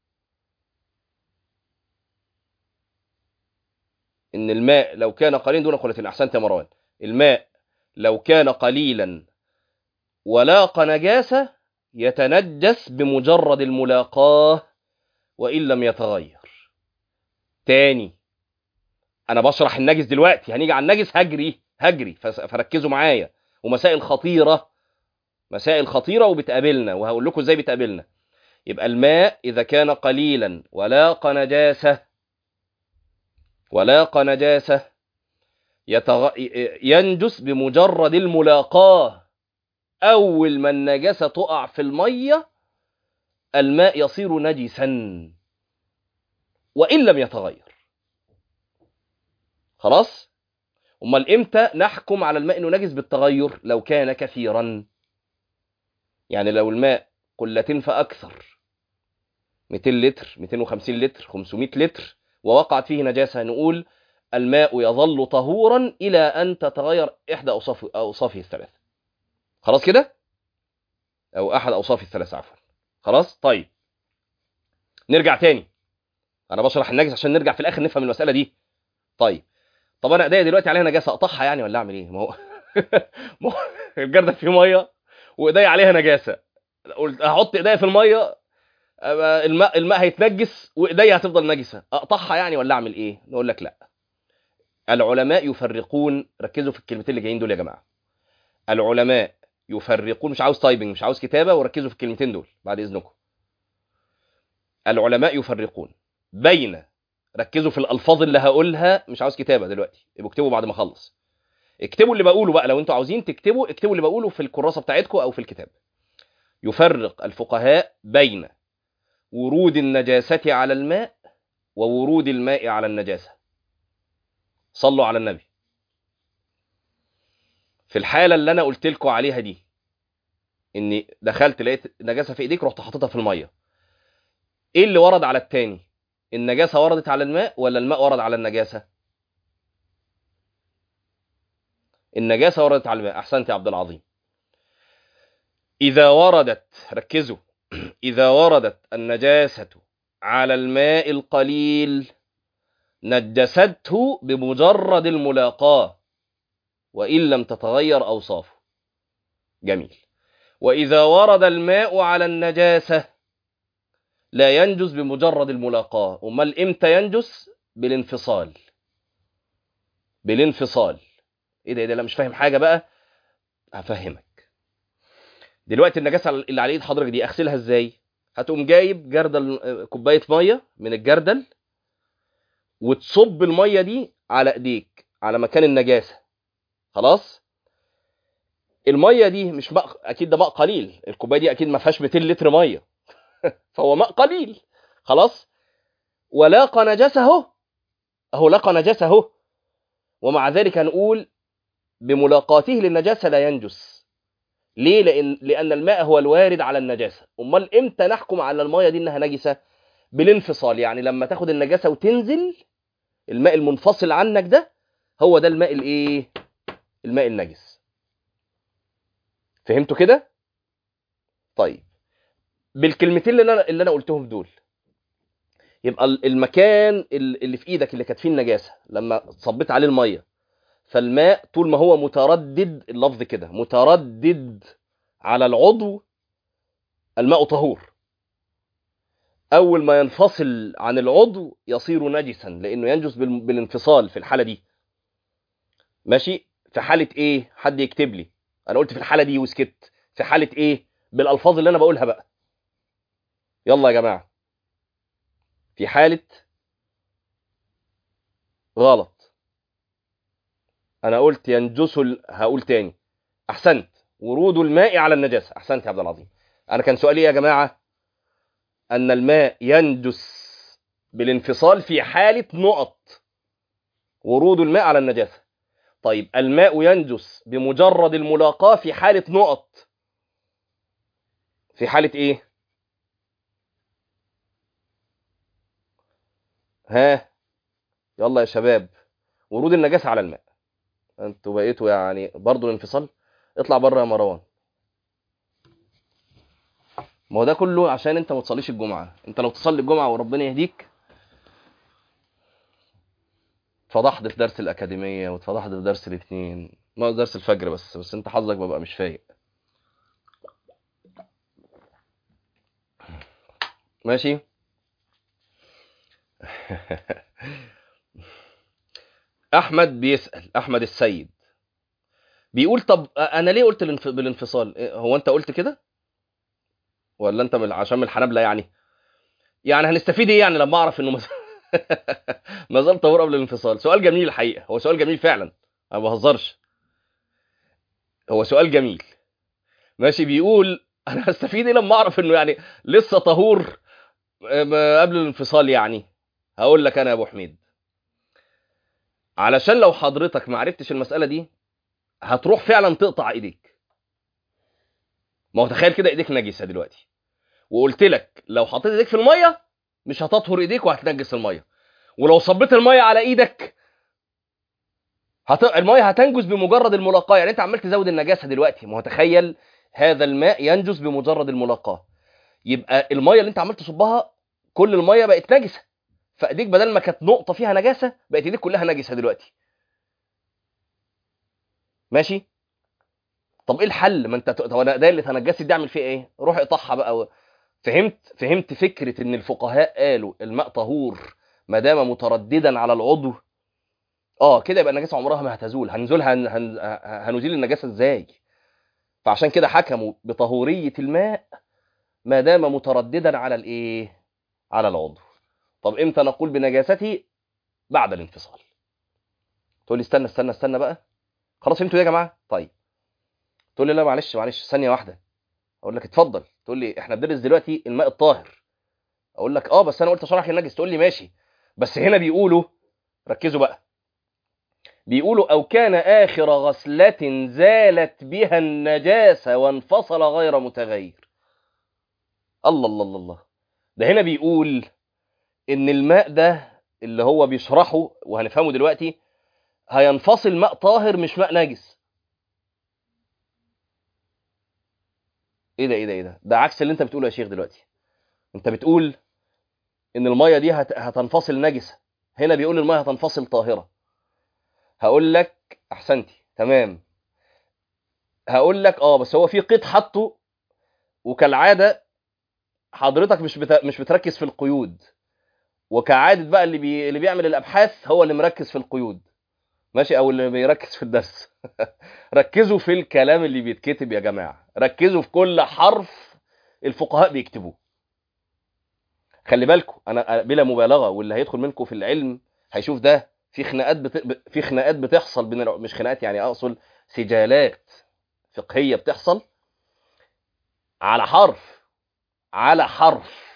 ان الماء لو كان قليلا دون قلة، احسنت يا مروان. الماء لو كان قليلا ولاق نجاسة يتنجس بمجرد الملاقاه وإن لم يتغير. تاني، أنا بشرح النجس دلوقتي، هنيجي على النجس هجري هجري فركزوا معايا. ومسائل خطيرة، مسائل خطيرة وبتقابلنا، وهقول لكم ازاي بتقابلنا. يبقى الماء إذا كان قليلا ولاق نجاسة ولاق نجاسة يتغ... ينجس بمجرد الملاقاه. أول ما النجاسة تقع في المية الماء يصير نجسا وإن لم يتغير. خلاص؟ أمال إمتى نحكم على الماء إنه نجس بالتغير؟ لو كان كثيرا. يعني لو الماء قلتين فاكثر، مئتين لتر، مئتين وخمسين لتر، خمسمائة لتر، ووقعت فيه نجاسه، نقول الماء يظل طهورا الى ان تتغير احدى اوصاف اوصافه الثلاثه. خلاص كده، او احد اوصافه الثلاثه عفوا. خلاص طيب، نرجع تاني. انا بشرح النجس عشان نرجع في الاخر نفهم المساله دي. طيب، طب انا ايديا دلوقتي عليها نجاسه، اقطعها يعني ولا اعمل ايه؟ ما هو ما هو الجردل فيه ميه وايديا عليها نجاسه، قلت هحط ايديا في الميه، أبقى الماء الماء هيتنجس وايديا هتفضل نجسه، اقطعها يعني ولا اعمل ايه؟ نقول لك لا. العلماء يفرقون، ركزوا في الكلمتين اللي جايين دول يا جماعه. العلماء يفرقون، مش عاوز تايبنج، مش عاوز كتابه، وركزوا في الكلمتين دول بعد اذنكم. العلماء يفرقون بين، ركزوا في الالفاظ اللي هقولها، مش عاوز كتابه دلوقتي، يبقوا اكتبوا بعد ما اخلص. اكتبوا اللي بقوله بقى، لو انتوا عاوزين تكتبوا اكتبوا اللي بقوله في الكراسه بتاعتكم او في الكتاب. يفرق الفقهاء بين ورود النجاسه على الماء وورود الماء على النجاسه. صلوا على النبي. في الحاله اللي انا قلت لكم عليها دي، اني دخلت لقيت نجاسه في ايديك، رحت حاططها في الميه، ايه اللي ورد على التاني؟ النجاسه وردت على الماء ولا الماء ورد على النجاسه؟ النجاسه وردت على الماء. احسنت يا عبد العظيم. اذا وردت، ركزوا، اذا وردت النجاسه على الماء القليل نجسته بمجرد الملاقاة وإن لم تتغير أوصافه. جميل. وإذا ورد الماء على النجاسة لا ينجس بمجرد الملاقاة. أمال إمتى ينجس؟ بالانفصال. بالانفصال. إيه ده إيه ده؟ لا مش فاهم حاجة بقى، هفهمك. دلوقتي النجاسة اللي على إيد حضرتك دي أغسلها إزاي؟ هتقوم جايب جردل، كوباية مية من الجردل، وتصب المية دي على إيديك على مكان النجاسة. خلاص؟ الميه دي مش ماء، اكيد ده ماء قليل، الكوبايه دي اكيد ما فيهاش مئتين لتر ميه، فهو ماء قليل. خلاص، ولاقى نجسه، اهو لقى نجسه، ومع ذلك هنقول بملاقاته للنجاسه لا ينجس. ليه؟ لان لان الماء هو الوارد على النجاسه. امال امتى نحكم على الميه دي انها نجسه؟ بالانفصال، يعني لما تاخد النجاسه وتنزل، الماء المنفصل عنك ده هو ده الماء الايه؟ الماء النجس. فهمتوا كده؟ طيب، بالكلمتين اللي انا اللي انا قلتهم دول، يبقى المكان اللي في ايدك اللي كانت فيه النجاسه لما صبيت عليه الميه، فالماء طول ما هو متردد، اللفظ كده متردد على العضو، الماء طهور. اول ما ينفصل عن العضو يصير نجسا، لانه ينجس بالانفصال في الحاله دي. ماشي؟ في حاله ايه؟ حد يكتب لي. انا قلت في الحاله دي وسكت، في حاله ايه؟ بالالفاظ اللي انا بقولها بقى. يلا يا جماعه. في حاله غلط، انا قلت ينجس ال... هقول تاني. احسنت، ورود الماء على النجاسه. احسنت يا عبد العظيم. انا كان سؤالي يا جماعه ان الماء ينجس بالانفصال في حاله نقط ورود الماء على النجاسه. طيب، الماء ينجس بمجرد الملاقاه في حاله نقط، في حاله ايه؟ ها، يلا يا شباب. ورود النجاسه على الماء. انتوا بقيتوا يعني برضو الانفصال. اطلع بره يا مروان. ما هو ده كله عشان انت ما تصليش الجمعه. انت لو تصلي الجمعه وربنا يهديك، اتفضحت في درس الاكاديميه واتفضحت في درس الاثنين، ما درس الفجر بس بس انت حظك ببقى مش فايق. ماشي. احمد بيسأل، احمد السيد بيقول طب انا ليه قلت الانف... بالانفصال؟ إيه، هو انت قلت كده ولا انت من عشان من الحنابلة يعني؟ يعني هنستفيد ايه يعني لما اعرف انه مز... ما زال طهور قبل الانفصال؟ سؤال جميل الحقيقه، هو سؤال جميل فعلا، انا ما بهزرش، هو سؤال جميل. ماشي، بيقول انا هستفيد ايه لما اعرف انه يعني لسه طهور آه، قبل الانفصال يعني؟ هقول لك انا يا ابو حميد، علشان لو حضرتك ما عرفتش المساله دي هتروح فعلا تقطع ايديك. ما هو تخيل كده ايديك نجسه دلوقتي، وقلت لك لو حطيت ايديك في الميه مش هتطهر ايديك وهتنجس الميه، ولو صبيت الميه على ايدك هت... الميه هتنجس بمجرد الملاقاه. يعني انت عمال تزود النجاسه دلوقتي. ما هو تخيل هذا الماء ينجس بمجرد الملاقاه، يبقى الميه اللي انت عمال تصبها كل الميه بقت نجسه، فايديك بدل ما كانت نقطه فيها نجاسه بقت ايديك كلها نجسه دلوقتي. ماشي؟ طب ايه الحل؟ ما انت طب انا ده اللي تنجست دي اعمل فيه ايه؟ روح اقطعها بقى و... فهمت فهمت فكره ان الفقهاء قالوا الماء طهور ما دام مترددا على العضو. اه كده يبقى النجاسه عمرها ما هتزول. هنزول هن... هن... هنزيل النجاسه ازاي؟ فعشان كده حكموا بطهوريه الماء ما دام مترددا على الايه؟ على العضو. طب امتى نقول بنجاسته؟ بعد الانفصال. تقول لي استنى استنى استنى بقى، خلاص فهمتوا يا جماعه؟ طيب تقول لي لا معلش معلش ثانيه واحده، اقول لك اتفضل. تقول لي احنا بندرس دلوقتي الماء الطاهر، اقول لك اه بس انا قلت شرح النجس. تقول لي ماشي، بس هنا بيقولوا، ركزوا بقى، بيقولوا او كان اخر غسلة زالت بها النجاسة وانفصل غير متغير. الله الله الله الله. ده هنا بيقول ان الماء ده اللي هو بيشرحه وهنفهمه دلوقتي هينفصل ماء طاهر مش ماء نجس. ايه ده ايه ده ايه ده ده عكس اللي انت بتقوله يا شيخ دلوقتي. انت بتقول ان الميه دي هت... هتنفصل نجسه، هنا بيقول الميه هتنفصل طاهره. هقول لك احسنتي تمام، هقول لك اه بس هو في قيد حطه، وكالعاده حضرتك مش بت... مش بتركز في القيود، وكعاده بقى اللي بي... اللي بيعمل الابحاث هو اللي مركز في القيود. ماشي؟ او اللي بيركز في الدرس. ركزوا في الكلام اللي بيتكتب يا جماعه، ركزوا في كل حرف الفقهاء بيكتبوه. خلي بالكم انا بلا مبالغه، واللي هيدخل منكم في العلم هيشوف ده في خناقات بت... في خناقات بتحصل بين الع- مش خناقات يعني اقصد سجالات فقهيه بتحصل على حرف، على حرف،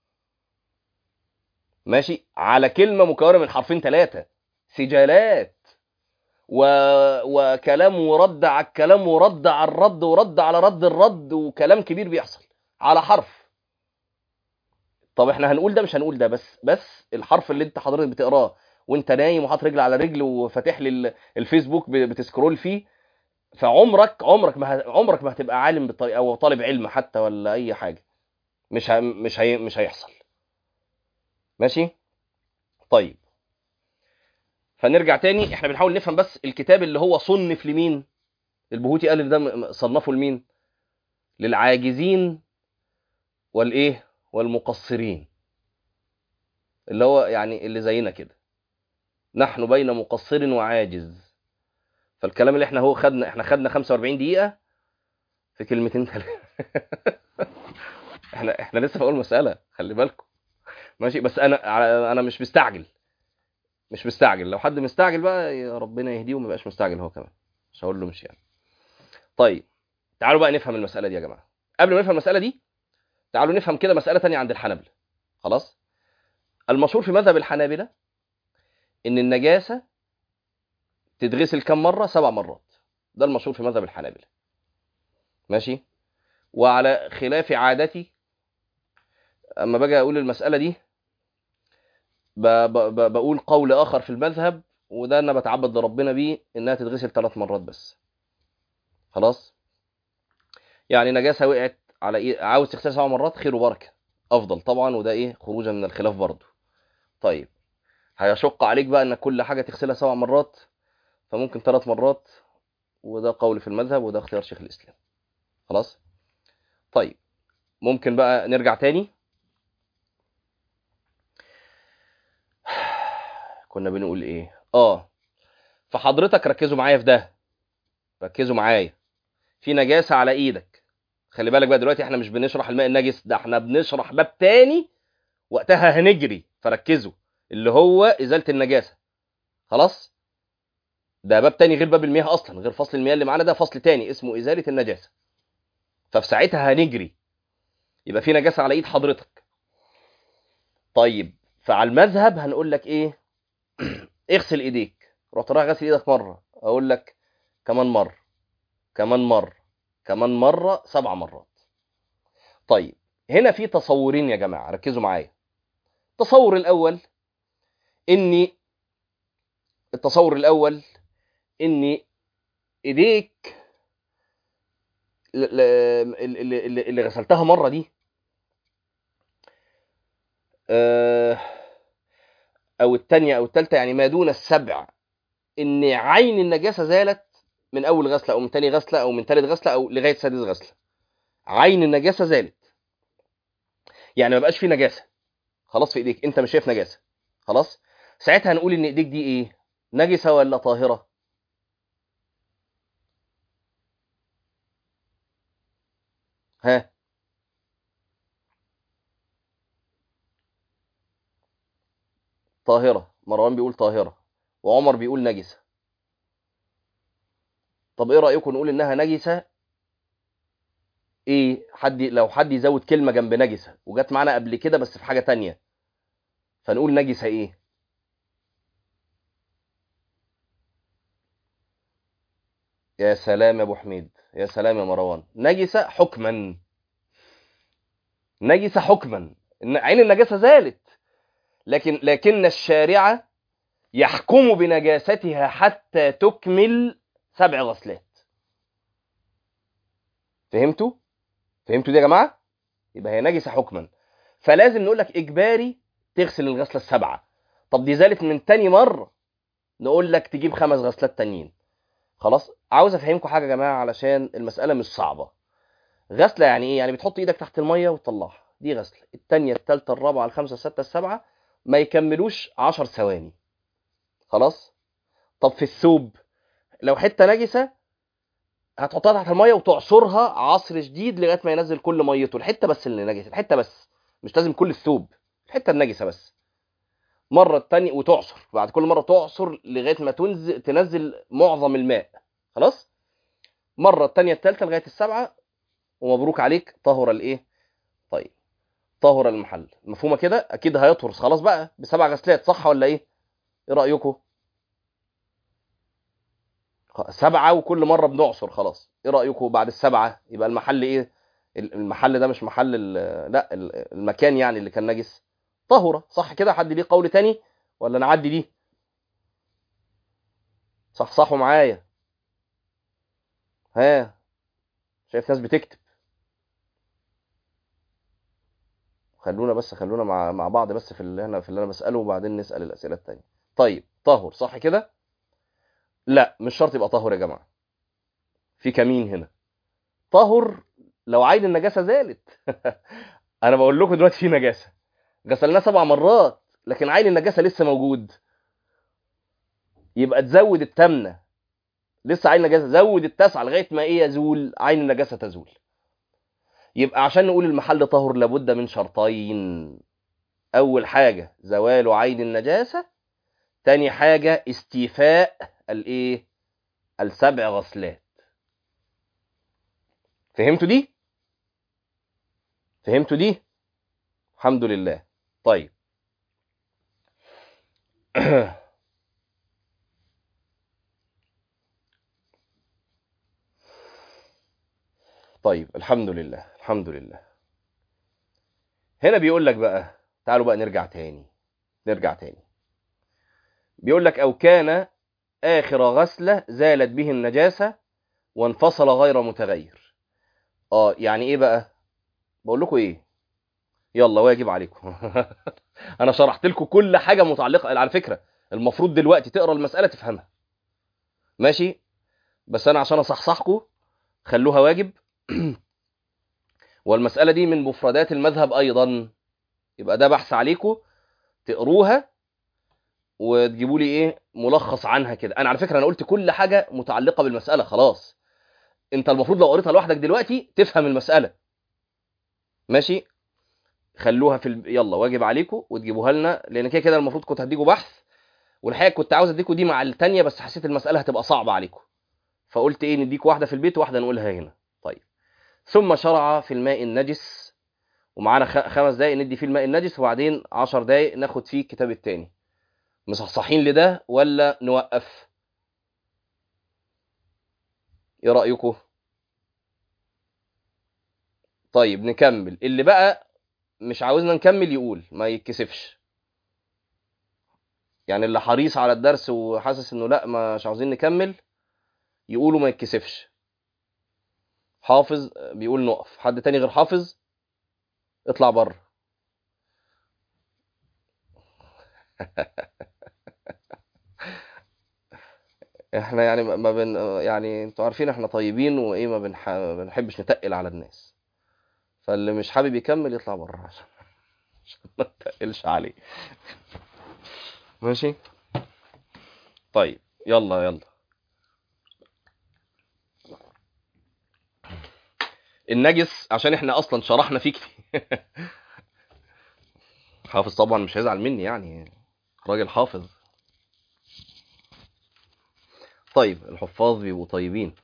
ماشي، على كلمه مكونه من حرفين ثلاثه، سجالات و... وكلام ورد على الكلام ورد على الرد ورد على رد الرد، وكلام كبير بيحصل على حرف. طب احنا هنقول ده مش هنقول ده، بس بس الحرف اللي انت حضرتك بتقراه وانت نايم وحاطط رجل على رجل وفاتح لي ال- الفيسبوك ب- بتسكرول فيه، فعمرك عمرك ما ه- عمرك ما هتبقى عالم بالطريقه او طالب علم حتى ولا اي حاجه. مش ه... مش هي... مش هيحصل. ماشي؟ طيب فنرجع تاني، احنا بنحاول نفهم بس الكتاب اللي هو صنف لمين. البهوتي قال ده م- صنفه لمين؟ للعاجزين والايه والمقصرين، اللي هو يعني اللي زينا كده، نحن بين مقصر وعاجز. فالكلام اللي احنا هو خدنا احنا خدنا خمسة وأربعين دقيقة في كلمتين ثلاثة. احنا احنا لسه في اول مسألة، خلي بالكم. ماشي؟ بس انا انا مش مستعجل، مش مستعجل. لو حد مستعجل بقى يا ربنا يهديه وما يبقاش مستعجل هو كمان، مش هقول له مش يعني. طيب تعالوا بقى نفهم المسألة دي يا جماعة. قبل ما نفهم المسألة دي تعالوا نفهم كده مسألة تانية عند الحنابلة. خلاص؟ المشهور في مذهب الحنابلة ان النجاسة تتغسل كم مرة؟ سبع مرات. ده المشهور في مذهب الحنابلة. ماشي؟ وعلى خلاف عادتي اما باجي اقول المسألة دي ب... ب... ب... بقول قول اخر في المذهب، وده انا بتعبد لربنا بيه، انها تتغسل ثلاث مرات بس. خلاص؟ يعني نجاسة وقعت على ايه عاوز تغسلها سبع مرات، خير وبركة، افضل طبعا، وده ايه خروجا من الخلاف برضه. طيب هيشق عليك بقى ان كل حاجة تغسلها سبع مرات، فممكن ثلاث مرات، وده قول في المذهب وده اختيار شيخ الاسلام. خلاص؟ طيب ممكن بقى نرجع تاني. كنا بنقول ايه؟ اه فحضرتك ركزوا معايا في ده، ركزوا معايا في نجاسة على ايدك. خلي بالك بقى دلوقتي احنا مش بنشرح الماء النجس ده، احنا بنشرح باب تاني وقتها هنجري، فركزوا، اللي هو ازالة النجاسة. خلاص؟ ده باب تاني غير باب المياه اصلا، غير فصل المياه اللي معانا، ده فصل تاني اسمه ازالة النجاسة. ففي ساعتها هنجري، يبقى في نجاسة على ايد حضرتك. طيب فعلى المذهب هنقول لك ايه؟ اغسل ايديك. رحت رايح غسل ايدك مرة، اقول لك كمان مرة، كمان مرة، كمان مرة، سبع مرات. طيب هنا في تصورين يا جماعه، ركزوا معايا. التصور الاول اني التصور الاول ان ايديك اللي, اللي, اللي غسلتها مره دي آه، او الثانيه او الثالثه، يعني ما دون السبع، ان عين النجاسه زالت من اول غسله او من ثاني غسله او من ثالث غسله او لغايه سادس غسله. عين النجاسه زالت، يعني ما بقاش في نجاسه خلاص في ايديك، انت مش شايف نجاسه خلاص. ساعتها هنقول ان ايديك دي ايه، نجسه ولا طاهره؟ ها، طاهره. مروان بيقول طاهره وعمر بيقول نجسه. طب ايه رايكم نقول انها نجسه؟ ايه، حد لو حد يزود كلمه جنب نجسه وجت معانا قبل كده بس في حاجه تانية، فنقول نجسه ايه؟ يا سلام يا ابو حميد، يا سلام يا مروان. نجسه حكما، نجسه حكما، إن عين النجاسه زالت، لكن لكن الشارع يحكم بنجاستها حتى تكمل سبع غسلات. فهمتوا؟ فهمتوا دي يا جماعه؟ يبقى هي نجسه حكما، فلازم نقول لك اجباري تغسل الغسله السبعه. طب دي زالت من تاني مره، نقول لك تجيب خمس غسلات تانيين. خلاص، عاوز افهمكم حاجه يا جماعه علشان المساله مش صعبه. غسله يعني ايه؟ يعني بتحط ايدك تحت الميه وتطلعها، دي غسله. الثانيه الثالثه الرابعه الخامسه السادسه السابعه ما يكملوش عشر ثواني. خلاص. طب في الثوب، لو حته نجسه هتحطها تحت الميه وتعصرها عصر شديد لغايه ما ينزل كل ميته، الحته بس اللي نجسه، الحته بس، مش لازم كل الثوب، الحته النجسه بس. مره الثانيه وتعصر، بعد كل مره تعصر لغايه ما تنزل تنزل معظم الماء. خلاص. مره الثانيه الثالثه لغايه السبعه، ومبروك عليك، طهر الايه؟ طيب، طهر المحل. مفهومه كده؟ اكيد هيطهر خلاص بقى بسبع غسلات، صح ولا ايه؟ ايه رايكم؟ سبعه وكل مره بنعصر، خلاص. ايه رايكم بعد السبعه يبقى المحل ايه؟ المحل ده مش محل ال- لا ال- المكان يعني اللي كان نجس طهره، صح كده؟ حد ليه قول تاني ولا نعدي دي؟ صح صحوا معايا؟ ها، شايف ناس بتكتب. خلونا بس خلونا مع مع بعض بس في اللي احنا في اللي انا بساله، وبعدين نسال الاسئله التانيه. طيب طهر صح كده؟ لا مش شرط يبقى طهر يا جماعه، في كمين هنا. طهر لو عين النجاسه زالت. انا بقول لكم دلوقتي في نجاسه، غسلناه سبع مرات لكن عين النجاسه لسه موجود، يبقى تزود الثامنه. لسه عين النجاسه، زود التاسعه لغايه ما ايه؟ يزول عين النجاسه، تزول. يبقى عشان نقول المحل طهر لابد من شرطين. اول حاجه زوال عين النجاسه، تاني حاجه استيفاء الايه؟ السبع غسلات. فهمتوا دي؟ فهمتوا دي؟ الحمد لله. طيب. طيب الحمد لله، الحمد لله. هنا بيقول لك بقى، تعالوا بقى نرجع تاني، نرجع تاني. بيقول لك او كان اخر غسله زالت به النجاسه وانفصل غير متغير. اه يعني ايه بقى؟ بقول لكم ايه، يلا واجب عليكم. انا شرحت لكم كل حاجه متعلقه على فكره، المفروض دلوقتي تقرا المساله تفهمها، ماشي؟ بس انا عشان اصحصحكم خلوها واجب. والمساله دي من مفردات المذهب ايضا، يبقى ده بحث عليكم تقروها وتجيبوا لي ايه ملخص عنها كده. انا على فكره انا قلت كل حاجه متعلقه بالمساله خلاص، انت المفروض لو قريتها لوحدك دلوقتي تفهم المساله، ماشي؟ خلوها في ال... يلا واجب عليكم وتجيبوها لنا، لان كده كده المفروض كنت هديكوا بحث، والحقيقه كنت عاوز اديكوا دي مع التانية بس حسيت المساله هتبقى صعبه عليكم، فقلت ايه نديكوا واحده في البيت وواحده نقولها هنا. طيب. ثم شرع في الماء النجس، ومعانا خ... خمس دقايق ندي فيه الماء النجس، وبعدين عشر دقايق ناخد فيه الكتاب التاني. مصحصحين لده ولا نوقف؟ ايه رايكم؟ طيب نكمل. اللي بقى مش عاوزنا نكمل يقول، ما يتكسفش. يعني اللي حريص على الدرس وحاسس انه لا مش عاوزين نكمل يقولوا، ما يتكسفش. حافظ بيقول نقف. حد تاني غير حافظ اطلع بره. احنا يعني ما بن يعني انتوا عارفين احنا طيبين وايه، ما بنح... ما بنحبش نتقل على الناس. فاللي مش حابب يكمل يطلع بره عشان عشان ما نتقلش عليه. ماشي. طيب يلا يلا. النجس عشان احنا اصلا شرحنا فيه كتير. حافظ طبعا مش هيزعل مني، يعني راجل حافظ. طيب الحفاظ بيبقوا طيبين.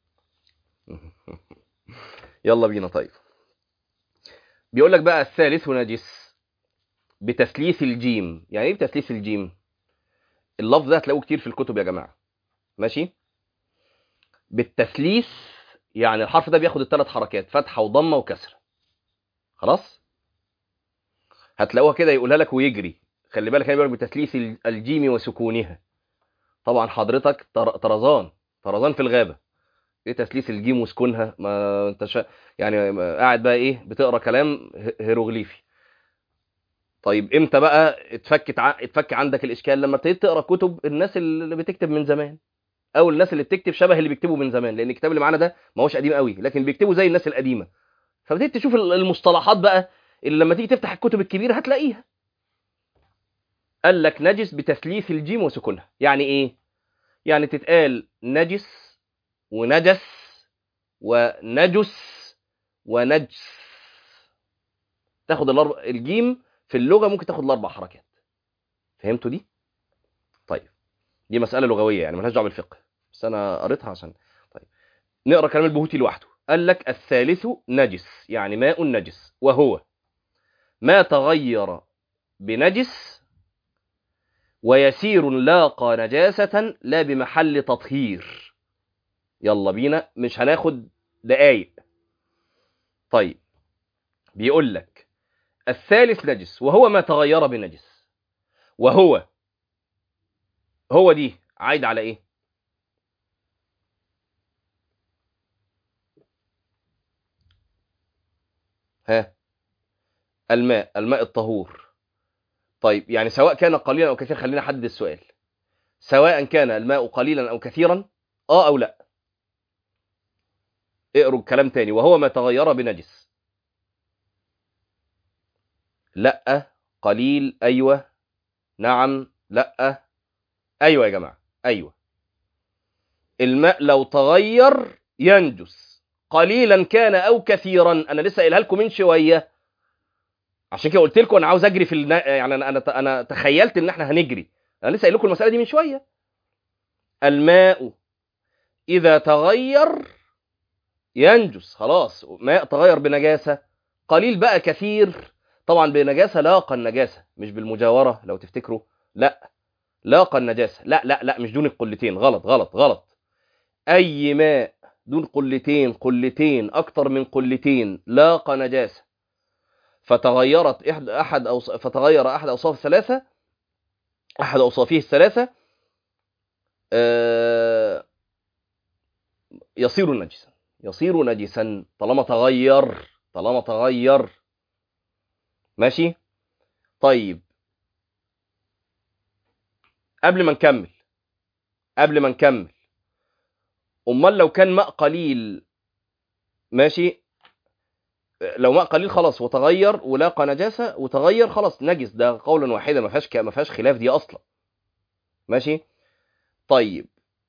يلا بينا. طيب بيقول لك بقى الثالث نجس بتثليث الجيم. يعني ايه بتثليث الجيم؟ اللفظ ده هتلاقوه كتير في الكتب يا جماعه. ماشي. بالتثليث يعني الحرف ده بياخد الثلاث حركات، فتحه وضمه وكسره. خلاص. هتلاقوها كده يقولها لك ويجري. خلي بالك هنا بيقول لك بتثليث الجيم وسكونها. طبعا حضرتك طر- طرزان طرزان في الغابه. ايه تثليث الجيم وسكونها؟ ما انت شا... يعني قاعد بقى ايه بتقرا كلام ه- هيروغليفي. طيب امتى بقى اتفكت ع... اتفك عندك الاشكال؟ لما ابتديت تقرا كتب الناس اللي بتكتب من زمان، او الناس اللي بتكتب شبه اللي بيكتبوا من زمان، لان الكتاب اللي معانا ده ما هوش قديم قوي لكن بيكتبوا زي الناس القديمه. فبدأت تشوف المصطلحات بقى اللي لما تيجي تفتح الكتب الكبيره هتلاقيها. قال لك نجس بتثليث الجيم وسكونها. يعني ايه؟ يعني تتقال نجس ونجس ونجس ونجس. تاخد الاربع الجيم في اللغه ممكن تاخد الاربع حركات. فهمتوا دي؟ طيب دي مساله لغويه يعني ملهاش دعوه بالفقه، بس انا قريتها عشان. طيب نقرا كلام البهوتي لوحده. قال لك الثالث نجس يعني ماء نجس، وهو ما تغير بنجس ويسير لاقى نجاسة لا بمحل تطهير. يلا بينا مش هناخد دقايق. طيب بيقول لك الثالث نجس وهو ما تغير بنجس. وهو هو دي عايد على ايه؟ ها؟ الماء الماء الطهور. طيب يعني سواء كان قليلا او كثيرا، خلينا نحدد السؤال. سواء كان الماء قليلا او كثيرا، اه او لا. اقروا الكلام تاني. وهو ما تغير بنجس. لا. قليل. ايوه. نعم. لا. ايوه يا جماعه. ايوه. الماء لو تغير ينجس قليلا كان او كثيرا. انا لسه قايلها لكم من شويه، عشان كده قلت لكم انا عاوز اجري في النا... يعني انا انا انا تخيلت ان احنا هنجري. انا لسه قايل لكم المساله دي من شويه. الماء اذا تغير ينجس. خلاص ماء تغير بنجاسه. قليل بقى كثير. طبعا بنجاسه لاقى النجاسه مش بالمجاوره لو تفتكروا. لا. لاقى النجاسه. لا لا لا مش دون القلتين. غلط غلط غلط. اي ماء دون قلتين، قلتين اكتر من قلتين لاقى نجاسه فتغيرت احد احد أو فتغير احد اوصاف الثلاثه، احد اوصافه الثلاثه، آه، يصير نجسا. يصير نجسا طالما تغير. طالما تغير. ماشي. طيب قبل ما نكمل قبل ما نكمل امال لو كان ماء قليل؟ ماشي. لو ماء قليل خلاص وتغير ولاقى نجاسه وتغير خلاص نجس، ده قولا واحدا ما فيهاش ما فيهاش خلاف دي اصلا. ماشي. طيب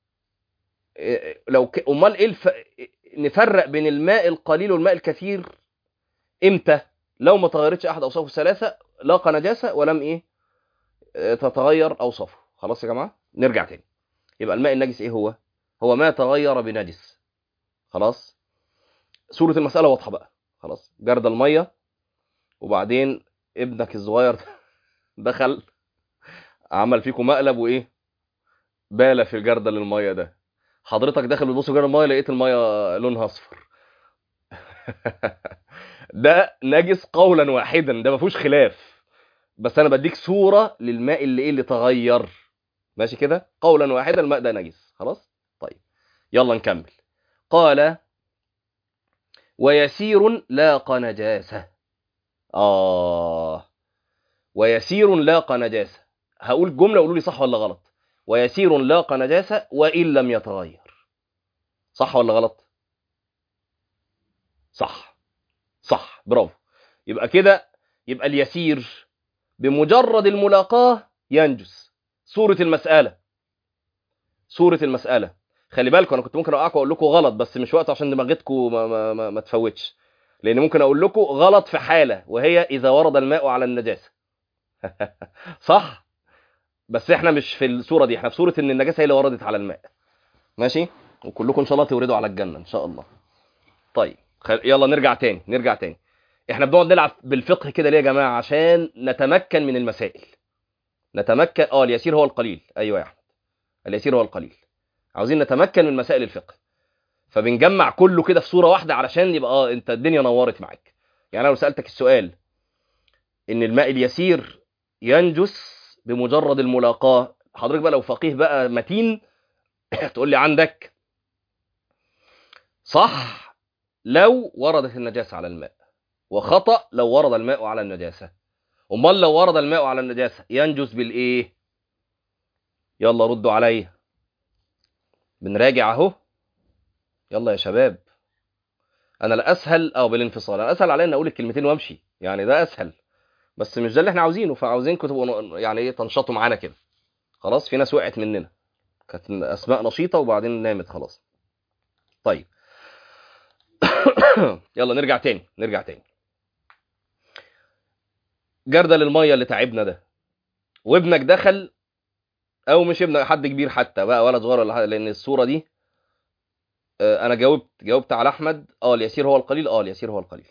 لو ك... امال ايه الف... نفرق بين الماء القليل والماء الكثير امتى؟ لو ما تغيرتش احد اوصافه الثلاثه، لاقى نجاسه ولم ايه تتغير اوصافه. خلاص يا جماعه نرجع تاني. يبقى الماء النجس ايه هو؟ هو ما تغير بنجس. خلاص. صوره المساله واضحه بقى. خلاص جرد الميه وبعدين ابنك الصغير دخل عمل فيكم مقلب وايه بالة في الجردل الميه ده. حضرتك داخل بتبص جرد الميه لقيت الميه لونها اصفر. ده نجس قولا واحدا، ده ما فيهوش خلاف. بس انا بديك صوره للماء اللي ايه اللي تغير. ماشي كده، قولا واحدا الماء ده نجس خلاص. طيب يلا نكمل. قال ويسير لاق نجاسه. اه ويسير لاق نجاسه. هقول جمله وقولوا لي صح ولا غلط. ويسير لاق نجاسه وان لم يتغير. صح ولا غلط؟ صح. صح برافو. يبقى كده، يبقى اليسير بمجرد الملاقاه ينجس. صورة المسألة، صورة المسألة. خلي بالكم انا كنت ممكن اوقعكم واقول لكم غلط، بس مش وقت عشان دماغتكم ما, ما, ما, ما تفوتش. لان ممكن اقول لكم غلط في حالة وهي اذا ورد الماء على النجاسة. صح. بس احنا مش في الصورة دي، احنا في صورة ان النجاسة هي اللي وردت على الماء. ماشي. وكلكم ان شاء الله توردوا على الجنة ان شاء الله. طيب خل... يلا نرجع تاني نرجع تاني. احنا بنقعد نلعب بالفقه كده ليه يا جماعة؟ عشان نتمكن من المسائل. نتمكن. اه اليسير هو القليل. ايوه يا احمد، اليسير هو القليل. عاوزين نتمكن من مسائل الفقه، فبنجمع كله كده في صورة واحدة علشان يبقى اه انت الدنيا نورت معاك. يعني انا لو سألتك السؤال ان الماء اليسير ينجس بمجرد الملاقاة، حضرتك بقى لو فقيه بقى متين تقول لي عندك صح لو وردت النجاسة على الماء، وخطأ لو ورد الماء على النجاسة. امال لو ورد الماء على النجاسة ينجس بالايه؟ يلا ردوا عليا. بنراجع اهو. يلا يا شباب. انا الاسهل او بالانفصال، انا اسهل عليا ان اقول الكلمتين وامشي، يعني ده اسهل. بس مش ده اللي احنا عاوزينه، فعاوزينكم تبقوا يعني ايه تنشطوا معانا كده. خلاص في ناس وقعت مننا، كانت اسماء نشيطه وبعدين نامت خلاص. طيب. يلا نرجع تاني نرجع تاني. جردل الميه اللي تعبنا ده، وابنك دخل، او مش ابنك، حد كبير حتى بقى ولا صغير ولا حاجه، لان الصوره دي آه، انا جاوبت جاوبت على احمد. اه اليسير هو القليل. اه اليسير هو القليل.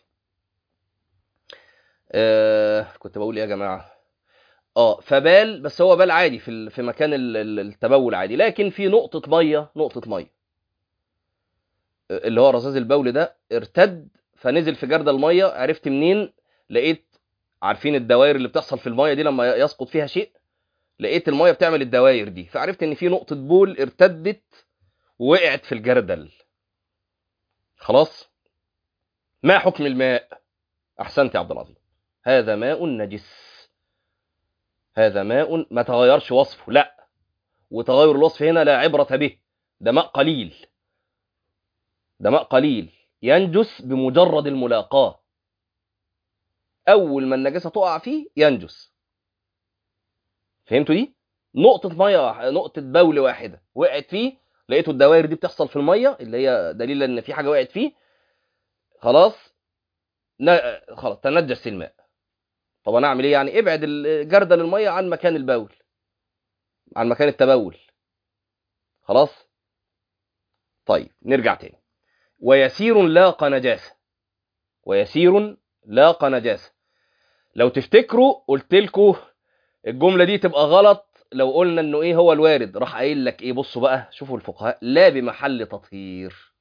آه كنت بقول ايه يا جماعه؟ اه فبال، بس هو بال عادي في ال- في مكان ال- ال- التبول عادي، لكن في نقطه ميه نقطه ميه اللي هو رذاذ البول ده ارتد فنزل في جرد الميه. عرفت منين؟ لقيت، عارفين الدوائر اللي بتحصل في الميه دي لما يسقط فيها شيء؟ لقيت الميه بتعمل الدوائر دي، فعرفت ان في نقطه بول ارتدت ووقعت في الجردل. خلاص. ما حكم الماء؟ احسنت يا عبد العظيم. هذا ماء نجس. هذا ماء ما تغيرش وصفه، لا. وتغير الوصف هنا لا عبرة به. ده ماء قليل. ده ماء قليل ينجس بمجرد الملاقاة. اول ما النجاسة تقع فيه ينجس. فهمتوا دي؟ نقطة مية، نقطة بول واحدة وقعت فيه، لقيته الدوائر دي بتحصل في المية اللي هي دليل ان في حاجة وقعت فيه. خلاص. ن... خلاص تنجس الماء. طب انا اعمل ايه يعني؟ ابعد جردل المية عن مكان البول، عن مكان التبول. خلاص. طيب نرجع تاني. ويسير لاق نجاسة. ويسير لاق نجاسة. لو تفتكروا قلت لكم الجملة دي تبقى غلط لو قلنا انه ايه هو الوارد. راح قايل لك ايه؟ بصوا بقى شوفوا الفقهاء، لا بمحل تطهير.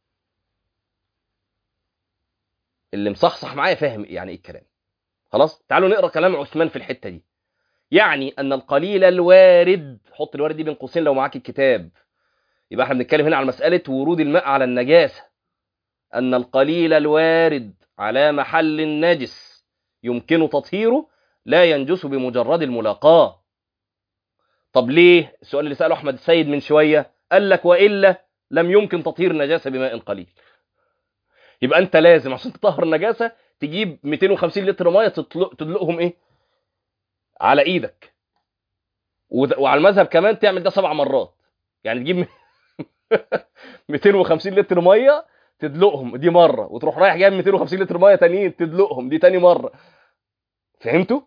اللي مصحصح معايا فاهم يعني ايه الكلام. خلاص تعالوا نقرا كلام عثمان في الحتة دي. يعني ان القليل الوارد، حط الوارد دي بين قوسين لو معاك الكتاب، يبقى احنا بنتكلم هنا على مسألة ورود الماء على النجاسة. ان القليل الوارد على محل النجس يمكن تطهيره لا ينجس بمجرد الملاقاة. طب ليه؟ السؤال اللي سأله أحمد السيد من شوية، قال لك وإلا لم يمكن تطهير النجاسة بماء قليل. يبقى أنت لازم عشان تطهر النجاسة تجيب مئتين وخمسين لتر مية تطلق تدلقهم إيه؟ على إيدك. وعلى المذهب كمان تعمل ده سبع مرات. يعني تجيب مئتين وخمسين لتر مية تدلقهم دي مرة، وتروح رايح جايب مئتين وخمسين لتر مية تانيين تدلقهم دي تاني مرة. فهمتوا؟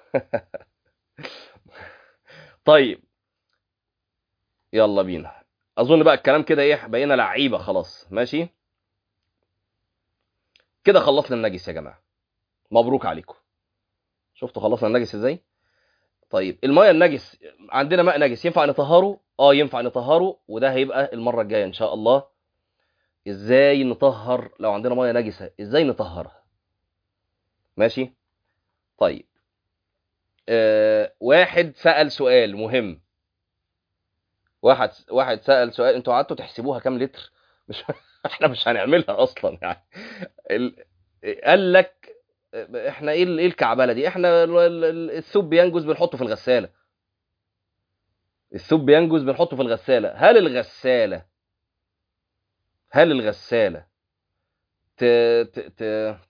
طيب يلا بينا. اظن بقى الكلام كده ايه بقينا لعيبه خلاص. ماشي كده خلصنا النجس يا جماعه. مبروك عليكم. شفتوا خلصنا النجس ازاي؟ طيب الميه النجس، عندنا ماء نجس ينفع نطهره؟ اه ينفع نطهره، وده هيبقى المره الجايه ان شاء الله. ازاي نطهر لو عندنا ميه نجسه؟ ازاي نطهرها؟ ماشي. طيب آه واحد سأل سؤال مهم، واحد واحد سأل سؤال، انتوا قعدتوا تحسبوها كام لتر؟ مش احنا مش هنعملها اصلا يعني. ال... قال لك احنا ايه ال- ايه الكعبله دي؟ احنا ال- ال- الثوب بينجز بنحطه في الغساله، الثوب بينجز بنحطه في الغساله. هل الغساله هل الغساله ت... ت... ت...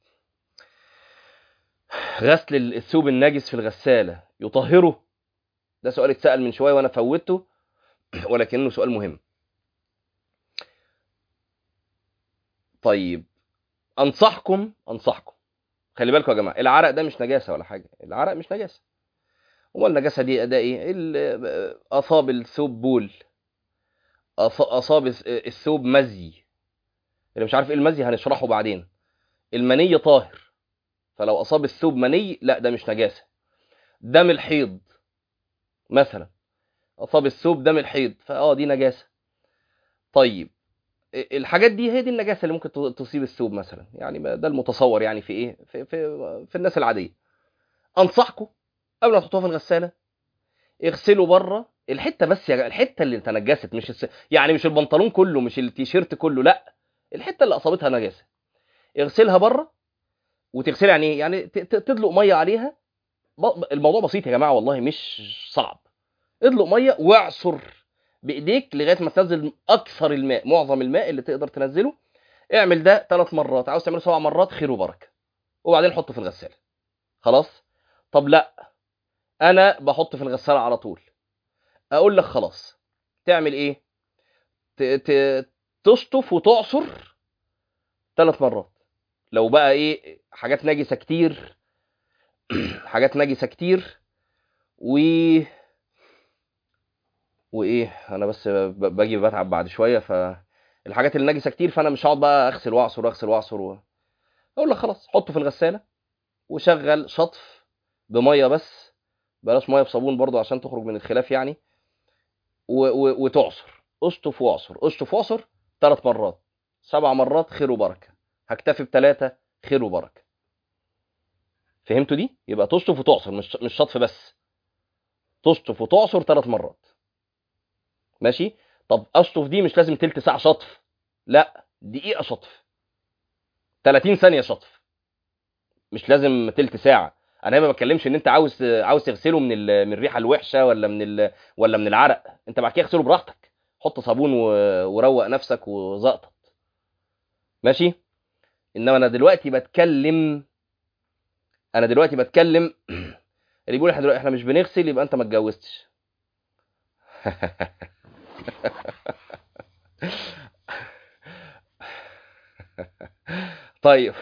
غسل الثوب النجس في الغساله يطهره؟ ده سؤال اتسأل من شويه وانا فوتته، ولكنه سؤال مهم. طيب انصحكم انصحكم خلي بالكم يا جماعه، العرق ده مش نجاسه ولا حاجه، العرق مش نجاسه. هو النجاسه دي ده ايه؟ ال- اصاب الثوب بول، أص- اصاب الثوب مزي. اللي مش عارف ايه المزي هنشرحه بعدين. المني طاهر، فلو اصاب الثوب مني لا ده مش نجاسه. دم الحيض مثلا، اصاب الثوب دم الحيض فاه دي نجاسه. طيب الحاجات دي هي دي النجاسه اللي ممكن تصيب الثوب مثلا، يعني ده المتصور يعني في ايه في في, في الناس العاديه. انصحكم قبل ما تحطوها في الغساله اغسلوا بره الحته بس يا جماعة، الحته اللي تنجست، مش الس... يعني مش البنطلون كله، مش التيشيرت كله، لا، الحته اللي اصابتها نجاسه اغسلها بره. وتغسلها يعني ايه؟ يعني ت- ت- تدلق ميه عليها. ب- الموضوع بسيط يا جماعه والله مش صعب. ادلق ميه واعصر بايديك لغايه ما تنزل اكثر الماء، معظم الماء اللي تقدر تنزله. اعمل ده ثلاث مرات، عاوز تعمله سبع مرات خير وبركه، وبعدين حطه في الغساله. خلاص. طب لا، انا بحط في الغساله على طول. اقول لك خلاص، تعمل ايه؟ ت- ت- تشطف وتعصر ثلاث مرات. لو بقى ايه حاجات نجسه كتير، حاجات نجسه كتير و وايه انا بس ب- باجي بتعب بعد شويه، فالحاجات النجسه كتير، فانا مش هقعد بقى اغسل واعصر واغسل واعصر و... اقول لك خلاص حطه في الغساله وشغل شطف بميه بس، بلاش ميه بصابون برضو عشان تخرج من الخلاف يعني. و... و... وتعصر، اشطف واعصر اشطف واعصر ثلاث مرات، سبع مرات خير وبركه. هكتفي بثلاثه خير وبركه. فهمتوا دي؟ يبقى تشطف وتعصر، مش مش شطف بس، تشطف وتعصر ثلاث مرات. ماشي. طب اشطف دي مش لازم تلت ساعه شطف، لا دقيقه شطف، ثلاثين ثانيه شطف، مش لازم تلت ساعه. انا ما بتكلمش ان انت عاوز عاوز تغسله من ال... من الريحه الوحشه ولا من ال... ولا من العرق. انت بعد كده اغسله براحتك، حط صابون و... وروق نفسك وزقطط. ماشي. انما انا دلوقتي بتكلم انا دلوقتي بتكلم اللي بيقول احنا دلوقتي احنا مش بنغسل يبقى انت ما اتجوزتش. طيب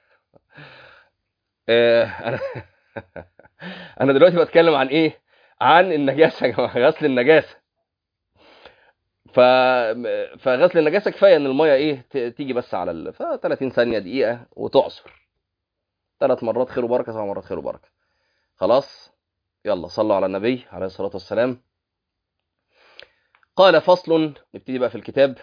آه، انا انا دلوقتي بتكلم عن ايه؟ عن النجاسه يا جماعه، غسل النجاسه. ف فغسل النجاسه كفايه ان الميه ايه ت- تيجي بس على ال... ف ثلاثين ثانيه دقيقه وتعصر ثلاث مرات خير وبركه، سبع مرات خير وبركه. خلاص. يلا صلوا على النبي عليه الصلاه والسلام. قال فصل، نبتدي بقى في الكتاب.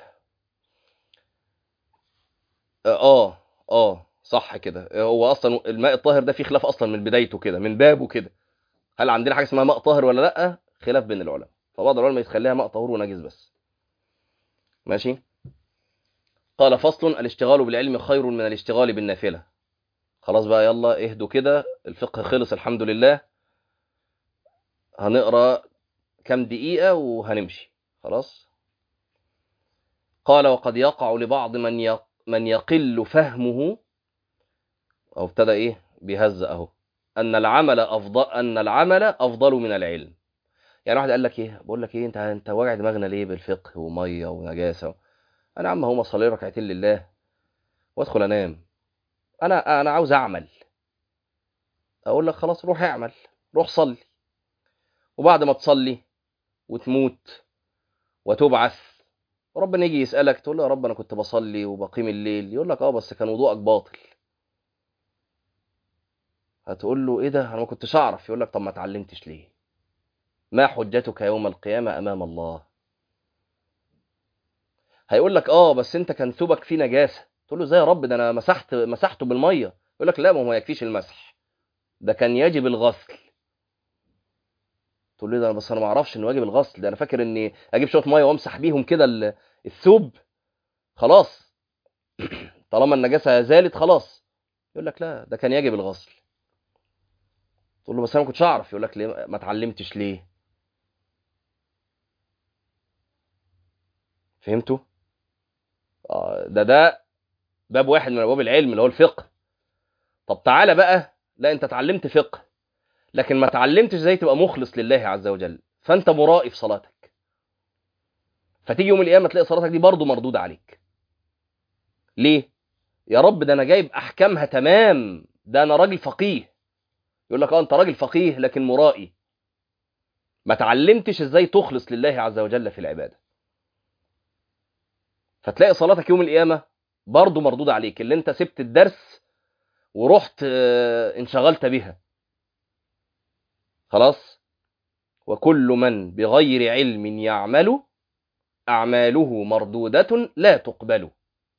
اه اه صح كده، هو اصلا الماء الطاهر ده فيه خلاف اصلا من بدايته كده، من بابه كده. هل عندنا حاجه اسمها ماء طاهر ولا لا؟ خلاف بين العلماء، فبعض العلماء يخليها ماء طهور ونجس بس. ماشي. قال فصل، الاشتغال بالعلم خير من الاشتغال بالنافله. خلاص بقى يلا اهدوا كده، الفقه خلص الحمد لله. هنقرا كام دقيقه وهنمشي خلاص. قال وقد يقع لبعض من يق... من يقل فهمه، او ابتدى ايه بيهزأ اهو، ان العمل افضل ان العمل افضل من العلم. يعني واحد قال لك ايه، بقول لك ايه، انت انت واجع دماغنا ليه بالفقه وميه ونجاسه؟ انا يا عم هو اصلي ركعتين لله وادخل انام، انا انا عاوز اعمل. اقول لك خلاص روح اعمل، روح صلي، وبعد ما تصلي وتموت وتبعث، وربنا يجي يسألك تقول له يا رب انا كنت بصلي وبقيم الليل، يقول لك اه بس كان وضوءك باطل. هتقول له ايه ده انا ما كنتش اعرف، يقول لك طب ما اتعلمتش ليه؟ ما حجتك يوم القيامة امام الله؟ هيقول لك اه بس انت كان ثوبك فيه نجاسة، تقول له ازاي يا رب ده انا مسحت مسحته بالمية، يقول لك لا ما هو ما يكفيش المسح، ده كان يجب الغسل. تقول لي ده بس انا ما اعرفش انه واجب الغسل، ده انا فاكر اني اجيب شويه ميه وامسح بيهم كده الثوب خلاص طالما النجاسه زالت خلاص. يقول لك لا، ده كان يجب الغسل. تقول له بس انا ما كنتش اعرف. يقول لك ليه ما اتعلمتش ليه؟ فهمتوا؟ آه ده ده باب واحد من ابواب العلم اللي هو الفقه. طب تعالى بقى، لا انت اتعلمت فقه لكن ما اتعلمتش ازاي تبقى مخلص لله عز وجل، فانت مرائي في صلاتك، فتيجي يوم القيامه تلاقي صلاتك دي برضه مردوده عليك. ليه؟ يا رب ده انا جايب احكامها تمام، ده انا راجل فقيه. يقول لك اه انت راجل فقيه لكن مرائي، ما اتعلمتش ازاي تخلص لله عز وجل في العباده، فتلاقي صلاتك يوم القيامه برضه مردوده عليك، اللي انت سبت الدرس ورحت آه، انشغلت بها. خلاص. وكل من بغير علم يعمل أعماله مردودة لا تقبل.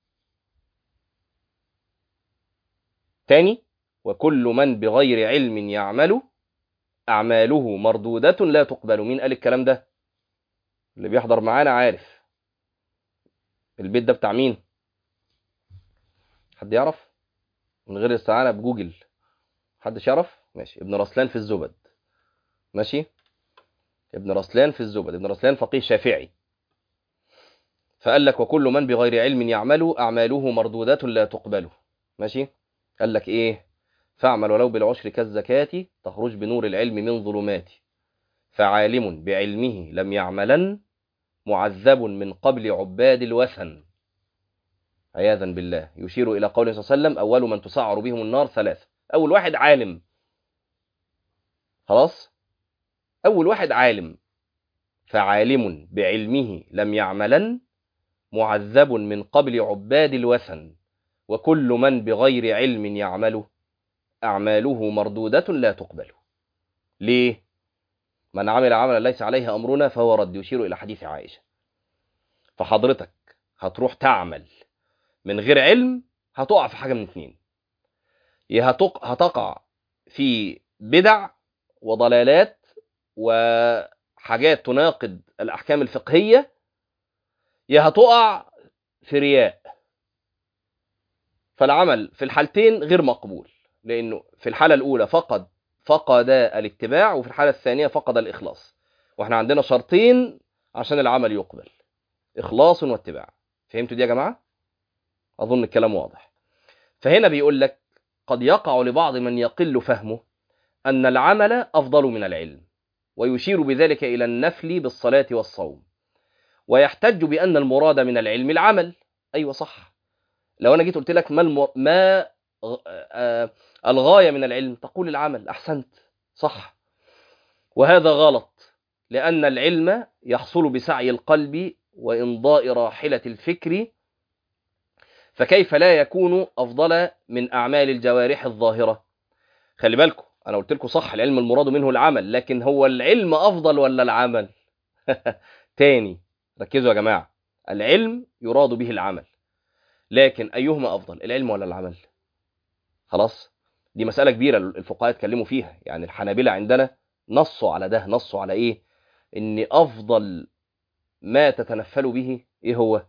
تاني، وكل من بغير علم يعمل أعماله مردودة لا تقبل. مين قال الكلام ده؟ اللي بيحضر معانا عارف البيت ده بتاع مين؟ حد يعرف؟ من غير استعانة بجوجل حدش يعرف؟ ماشي، ابن رسلان في الزبد. ماشي، ابن رسلان في الزبد. ابن رسلان فقيه شافعي، فقال لك وكل من بغير علم يعمل أعماله مردودة لا تقبل. ماشي، قال لك إيه؟ فاعمل ولو بالعشر كالزكاة تخرج بنور العلم من ظلمات، فعالم بعلمه لم يعملن معذب من قبل عباد الوثن. عياذا بالله. يشير إلى قوله صلى الله عليه وسلم أول من تسعر بهم النار ثلاثة. أول واحد عالم. خلاص، أول واحد عالم، فعالم بعلمه لم يعملن معذب من قبل عباد الوثن، وكل من بغير علم يعمل أعماله مردودة لا تقبل. ليه؟ من عمل عملا ليس عليه أمرنا فهو رد. يشير إلى حديث عائشة. فحضرتك هتروح تعمل من غير علم، هتقع في حاجة من اتنين: يا هتق... هتقع في بدع وضلالات وحاجات تناقض الأحكام الفقهية، يا هتقع في رياء. فالعمل في الحالتين غير مقبول، لأنه في الحالة الأولى فقد فقد الاتباع، وفي الحالة الثانية فقد الإخلاص. واحنا عندنا شرطين عشان العمل يقبل: إخلاص واتباع. فهمتوا دي يا جماعة؟ أظن الكلام واضح. فهنا بيقول لك قد يقع لبعض من يقل فهمه أن العمل أفضل من العلم، ويشير بذلك إلى النفل بالصلاة والصوم، ويحتج بأن المراد من العلم العمل. أيوة صح. لو أنا جيت قلت لك ما, المر... ما آه الغاية من العلم، تقول العمل. أحسنت، صح. وهذا غلط، لأن العلم يحصل بسعي القلب وإمضاء راحلة الفكر، فكيف لا يكون أفضل من أعمال الجوارح الظاهرة؟ خلي بالكم، أنا قلت لكم صح، العلم المراد منه العمل، لكن هو العلم أفضل ولا العمل؟ تاني، ركزوا يا جماعة، العلم يراد به العمل، لكن أيهما أفضل، العلم ولا العمل؟ خلاص، دي مسألة كبيرة الفقهاء اتكلموا فيها. يعني الحنابلة عندنا نصوا على ده. نصوا على إيه؟ إن أفضل ما تتنفل به إيه هو؟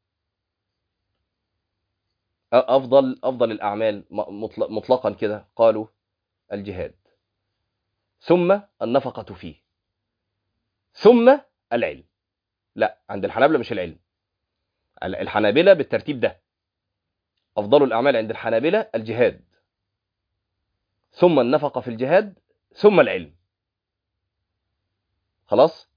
أفضل أفضل الأعمال مطلقا كده قالوا الجهاد، ثم النفقة فيه، ثم العلم. لا، عند الحنابلة مش العلم. الحنابلة بالترتيب ده: أفضل الأعمال عند الحنابلة الجهاد، ثم النفقة في الجهاد، ثم العلم. خلاص؟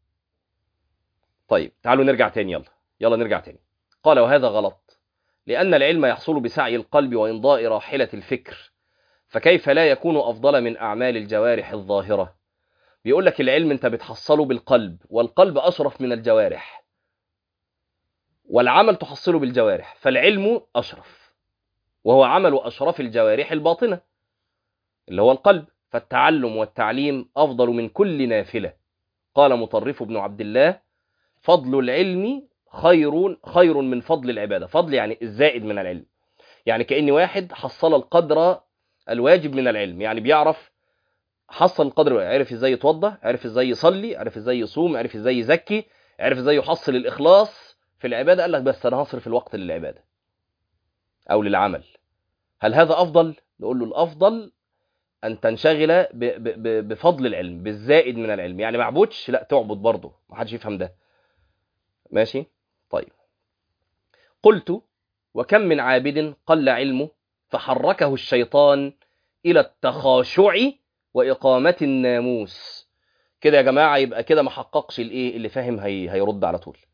طيب تعالوا نرجع تاني. يلا يلا نرجع تاني. قال وهذا غلط، لأن العلم يحصل بسعي القلب وإمضاء راحلة الفكر، فكيف لا يكون أفضل من أعمال الجوارح الظاهرة؟ بيقول لك العلم أنت بتحصله بالقلب، والقلب أشرف من الجوارح، والعمل تحصله بالجوارح، فالعلم أشرف، وهو عمل أشرف الجوارح الباطنة اللي هو القلب. فالتعلم والتعليم أفضل من كل نافلة. قال مطرف بن عبد الله: فضل العلم خير خير من فضل العبادة. فضل يعني الزائد من العلم، يعني كأن واحد حصل القدر الواجب من العلم، يعني بيعرف حصل القدر، عرف ازاي يتوضا، عرف ازاي يصلي، عرف ازاي يصوم، عرف ازاي يزكي، عرف ازاي يحصل الاخلاص في العباده، قال لك بس انا هصرف الوقت للعباده او للعمل. هل هذا افضل؟ نقول له الافضل ان تنشغل ب- ب- ب- بفضل العلم، بالزائد من العلم. يعني ما اعبدش، لا تعبد برضه، ما حدش يفهم ده. ماشي. طيب، قلت وكم من عابد قل علمه فحركه الشيطان الى التخاشع واقامه الناموس. كده يا جماعه يبقى كده ما حققش الايه اللي فاهم، هي هيرد على طول.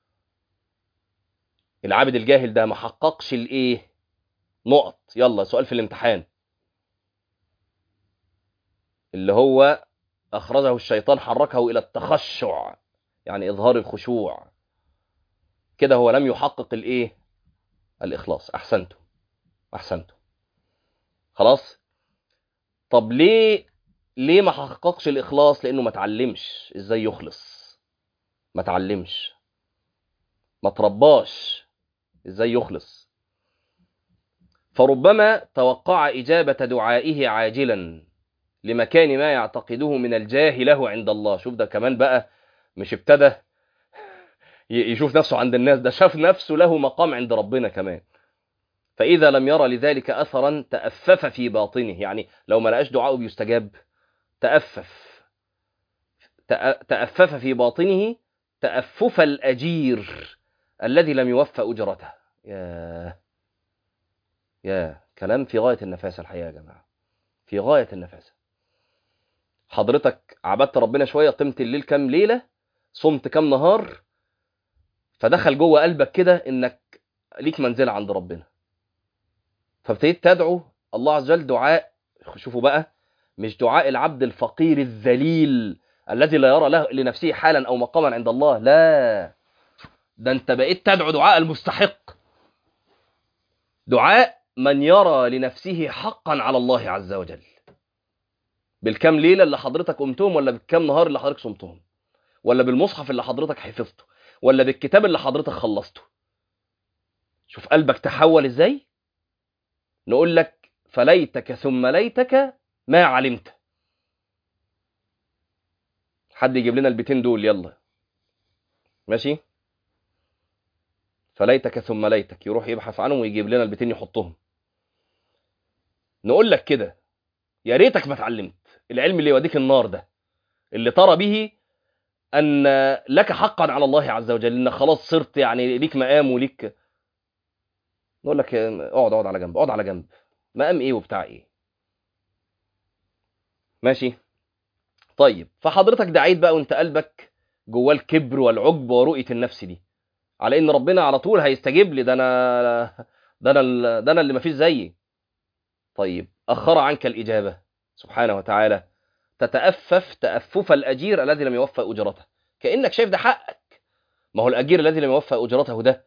العابد الجاهل ده ما حققش الايه، نقط. يلا سؤال في الامتحان، اللي هو اخرجه الشيطان حركه الى التخشع، يعني اظهار الخشوع. كده هو لم يحقق الايه، الاخلاص. احسنتم، احسنتم. خلاص. طب ليه، ليه ما حققش الاخلاص؟ لانه ما اتعلمش ازاي يخلص، ما اتعلمش، ما ترباش ازاي يخلص. فربما توقع اجابه دعائه عاجلا لمكان ما يعتقده من الجاه له عند الله. شوف ده كمان بقى، مش ابتدى ي- يشوف نفسه عند الناس، ده شاف نفسه له مقام عند ربنا كمان. فإذا لم يرى لذلك أثرا تأفف في باطنه، يعني لو ما لقاش دعاءه بيستجاب تأفف، تأ- تأفف في باطنه تأفف الأجير الذي لم يوفى أجرته. يا يا كلام في غاية النفاسة الحقيقة يا جماعة، في غاية النفاسة. حضرتك عبدت ربنا شوية، قمت الليل كام ليلة، صمت كام نهار، فدخل جوه قلبك كده انك ليك منزلة عند ربنا، فابتديت تدعو الله عز وجل دعاء. شوفوا بقى، مش دعاء العبد الفقير الذليل الذي لا يرى له لنفسه حالا او مقاما عند الله، لا، ده انت بقيت تدعو دعاء المستحق، دعاء من يرى لنفسه حقا على الله عز وجل. بالكم ليلة اللي حضرتك قمتهم، ولا بالكم نهار اللي حضرتك صمتهم، ولا بالمصحف اللي حضرتك حفظته، ولا بالكتاب اللي حضرتك خلصته. شوف قلبك تحول ازاي. نقول لك فليتك ثم ليتك ما علمت. حد يجيب لنا البيتين دول يلا. ماشي. فليتك ثم ليتك، يروح يبحث عنهم ويجيب لنا البيتين يحطهم. نقول لك كده، يا ريتك ما اتعلمت العلم اللي يوديك النار ده، اللي ترى به ان لك حقا على الله عز وجل، انك خلاص صرت يعني ليك مقام وليك. نقول لك اقعد، اقعد على جنب، اقعد على جنب. مقام ايه وبتاع ايه؟ ماشي. طيب، فحضرتك دعيت بقى وانت قلبك جواه الكبر والعجب ورؤية النفس دي، على ان ربنا على طول هيستجيب لي، ده انا ده انا ال- ده انا اللي مفيش زيي. طيب، اخر عنك الاجابه سبحانه وتعالى، تتأفف تأفف الاجير الذي لم يوفى اجرته. كانك شايف ده حقك. ما هو الاجير الذي لم يوفى اجرته ده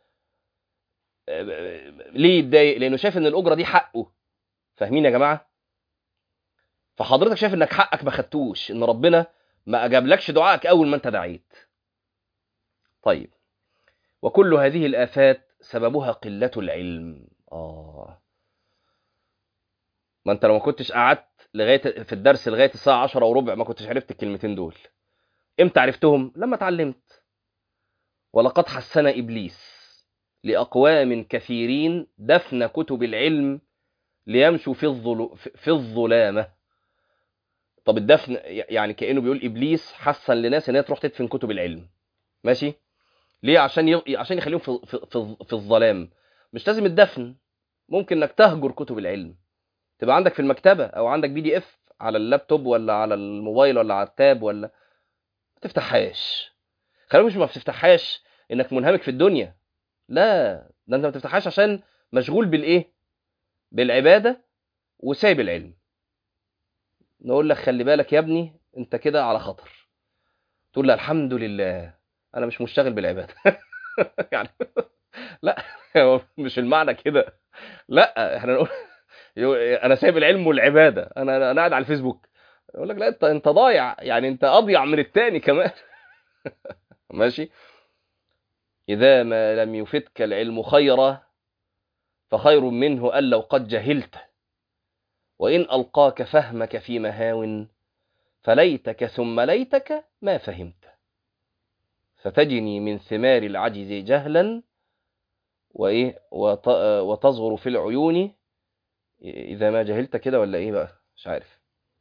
ليه يتضايق؟ لانه شايف ان الاجره دي حقه. فاهمين يا جماعه؟ فحضرتك شايف انك حقك ما خدتوش، ان ربنا ما اجابلكش دعائك اول ما انت دعيت. طيب، وكل هذه الآفات سببها قلة العلم. آه ما أنت لو ما كنتش قعدت لغاية في الدرس لغاية الساعة عشرة وربع ما كنتش عرفت الكلمتين دول. إمتى عرفتهم؟ لما اتعلمت. ولقد حسن إبليس لأقوام كثيرين دفن كتب العلم ليمشوا في الظل... في الظلامة. طب الدفن يعني كأنه بيقول إبليس حسن لناس إن هي تروح تدفن كتب العلم. ماشي. ليه؟ عشان ي... عشان يخليهم في في في في الظلام. مش لازم الدفن، ممكن انك تهجر كتب العلم، تبقى عندك في المكتبه او عندك بي دي اف على اللابتوب ولا على الموبايل ولا على التاب، ولا ما تفتحهاش. خلينا مش ما بتفتحهاش انك منهمك في الدنيا، لا، ده انت ما تفتحهاش عشان مشغول بالايه، بالعباده وسايب العلم. نقول لك خلي بالك يا ابني، انت كده على خطر. تقول لا الحمد لله انا مش مشتغل بالعباده. يعني لا، هو مش المعنى كده. لا، احنا نقول يو- انا سايب العلم والعباده، انا انا قاعد على الفيسبوك. يقول لك لا، انت انت ضايع، يعني انت اضيع من التاني كمان. ماشي. اذا ما لم يفدك العلم خيرا فخير منه ان لو قد جهلت. وإن ألقاك فهمك في مهاو فليتك ثم ليتك ما فهمت، فتجني من ثمار العجز جهلا وإيه وت... وتصغر في العيون إذا ما جهلت كده، ولا إيه بقى مش عارف.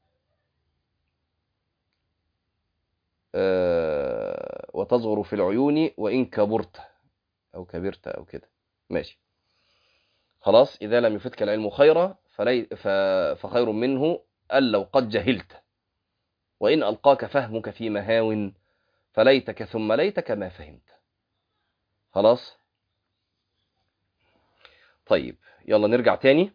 أه... وتصغر في العيون وإن كبرت أو كبرت أو كده. ماشي خلاص. إذا لم يفتك العلم خيرا فلي... ف... فخير منه أن لو قد جهلت، وإن ألقاك فهمك في مهاو فليتك ثم ليتك ما فهمت. خلاص طيب يلا نرجع تاني.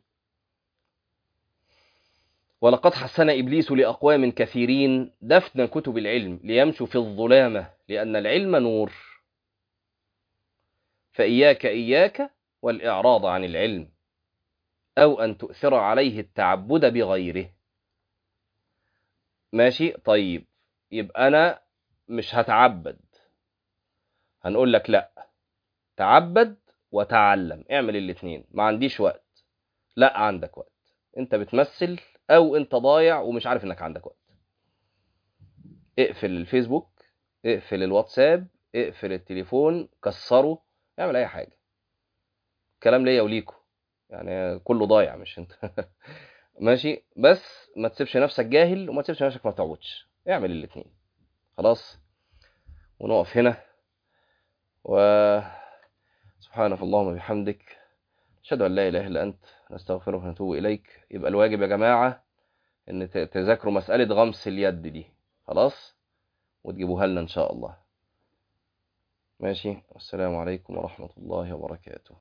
ولقد حسن إبليس لأقوام كثيرين دفن كتب العلم ليمشوا في الظلامة لأن العلم نور، فإياك إياك والإعراض عن العلم أو أن تؤثر عليه التعبد بغيره. ماشي طيب، يبقى أنا مش هتعبد، هنقول لك لا، تعبد وتعلم، اعمل الاتنين. ما عنديش وقت، لا عندك وقت، انت بتمثل او انت ضايع ومش عارف انك عندك وقت. اقفل الفيسبوك، اقفل الواتساب، اقفل التليفون، كسره، اعمل اي حاجة. كلام ليا وليكو يعني، كله ضايع مش انت. ماشي، بس ما تسيبش نفسك جاهل وما تسيبش نفسك ما تعودش، اعمل الاتنين. خلاص ونقف هنا. وسبحانك اللهم وبحمدك أشهد أن لا إله إلا أنت نستغفرك ونتوب إليك. يبقى الواجب يا جماعة إن تذاكروا مسألة غمس اليد دي، خلاص، وتجيبوها لنا إن شاء الله. ماشي، والسلام عليكم ورحمة الله وبركاته.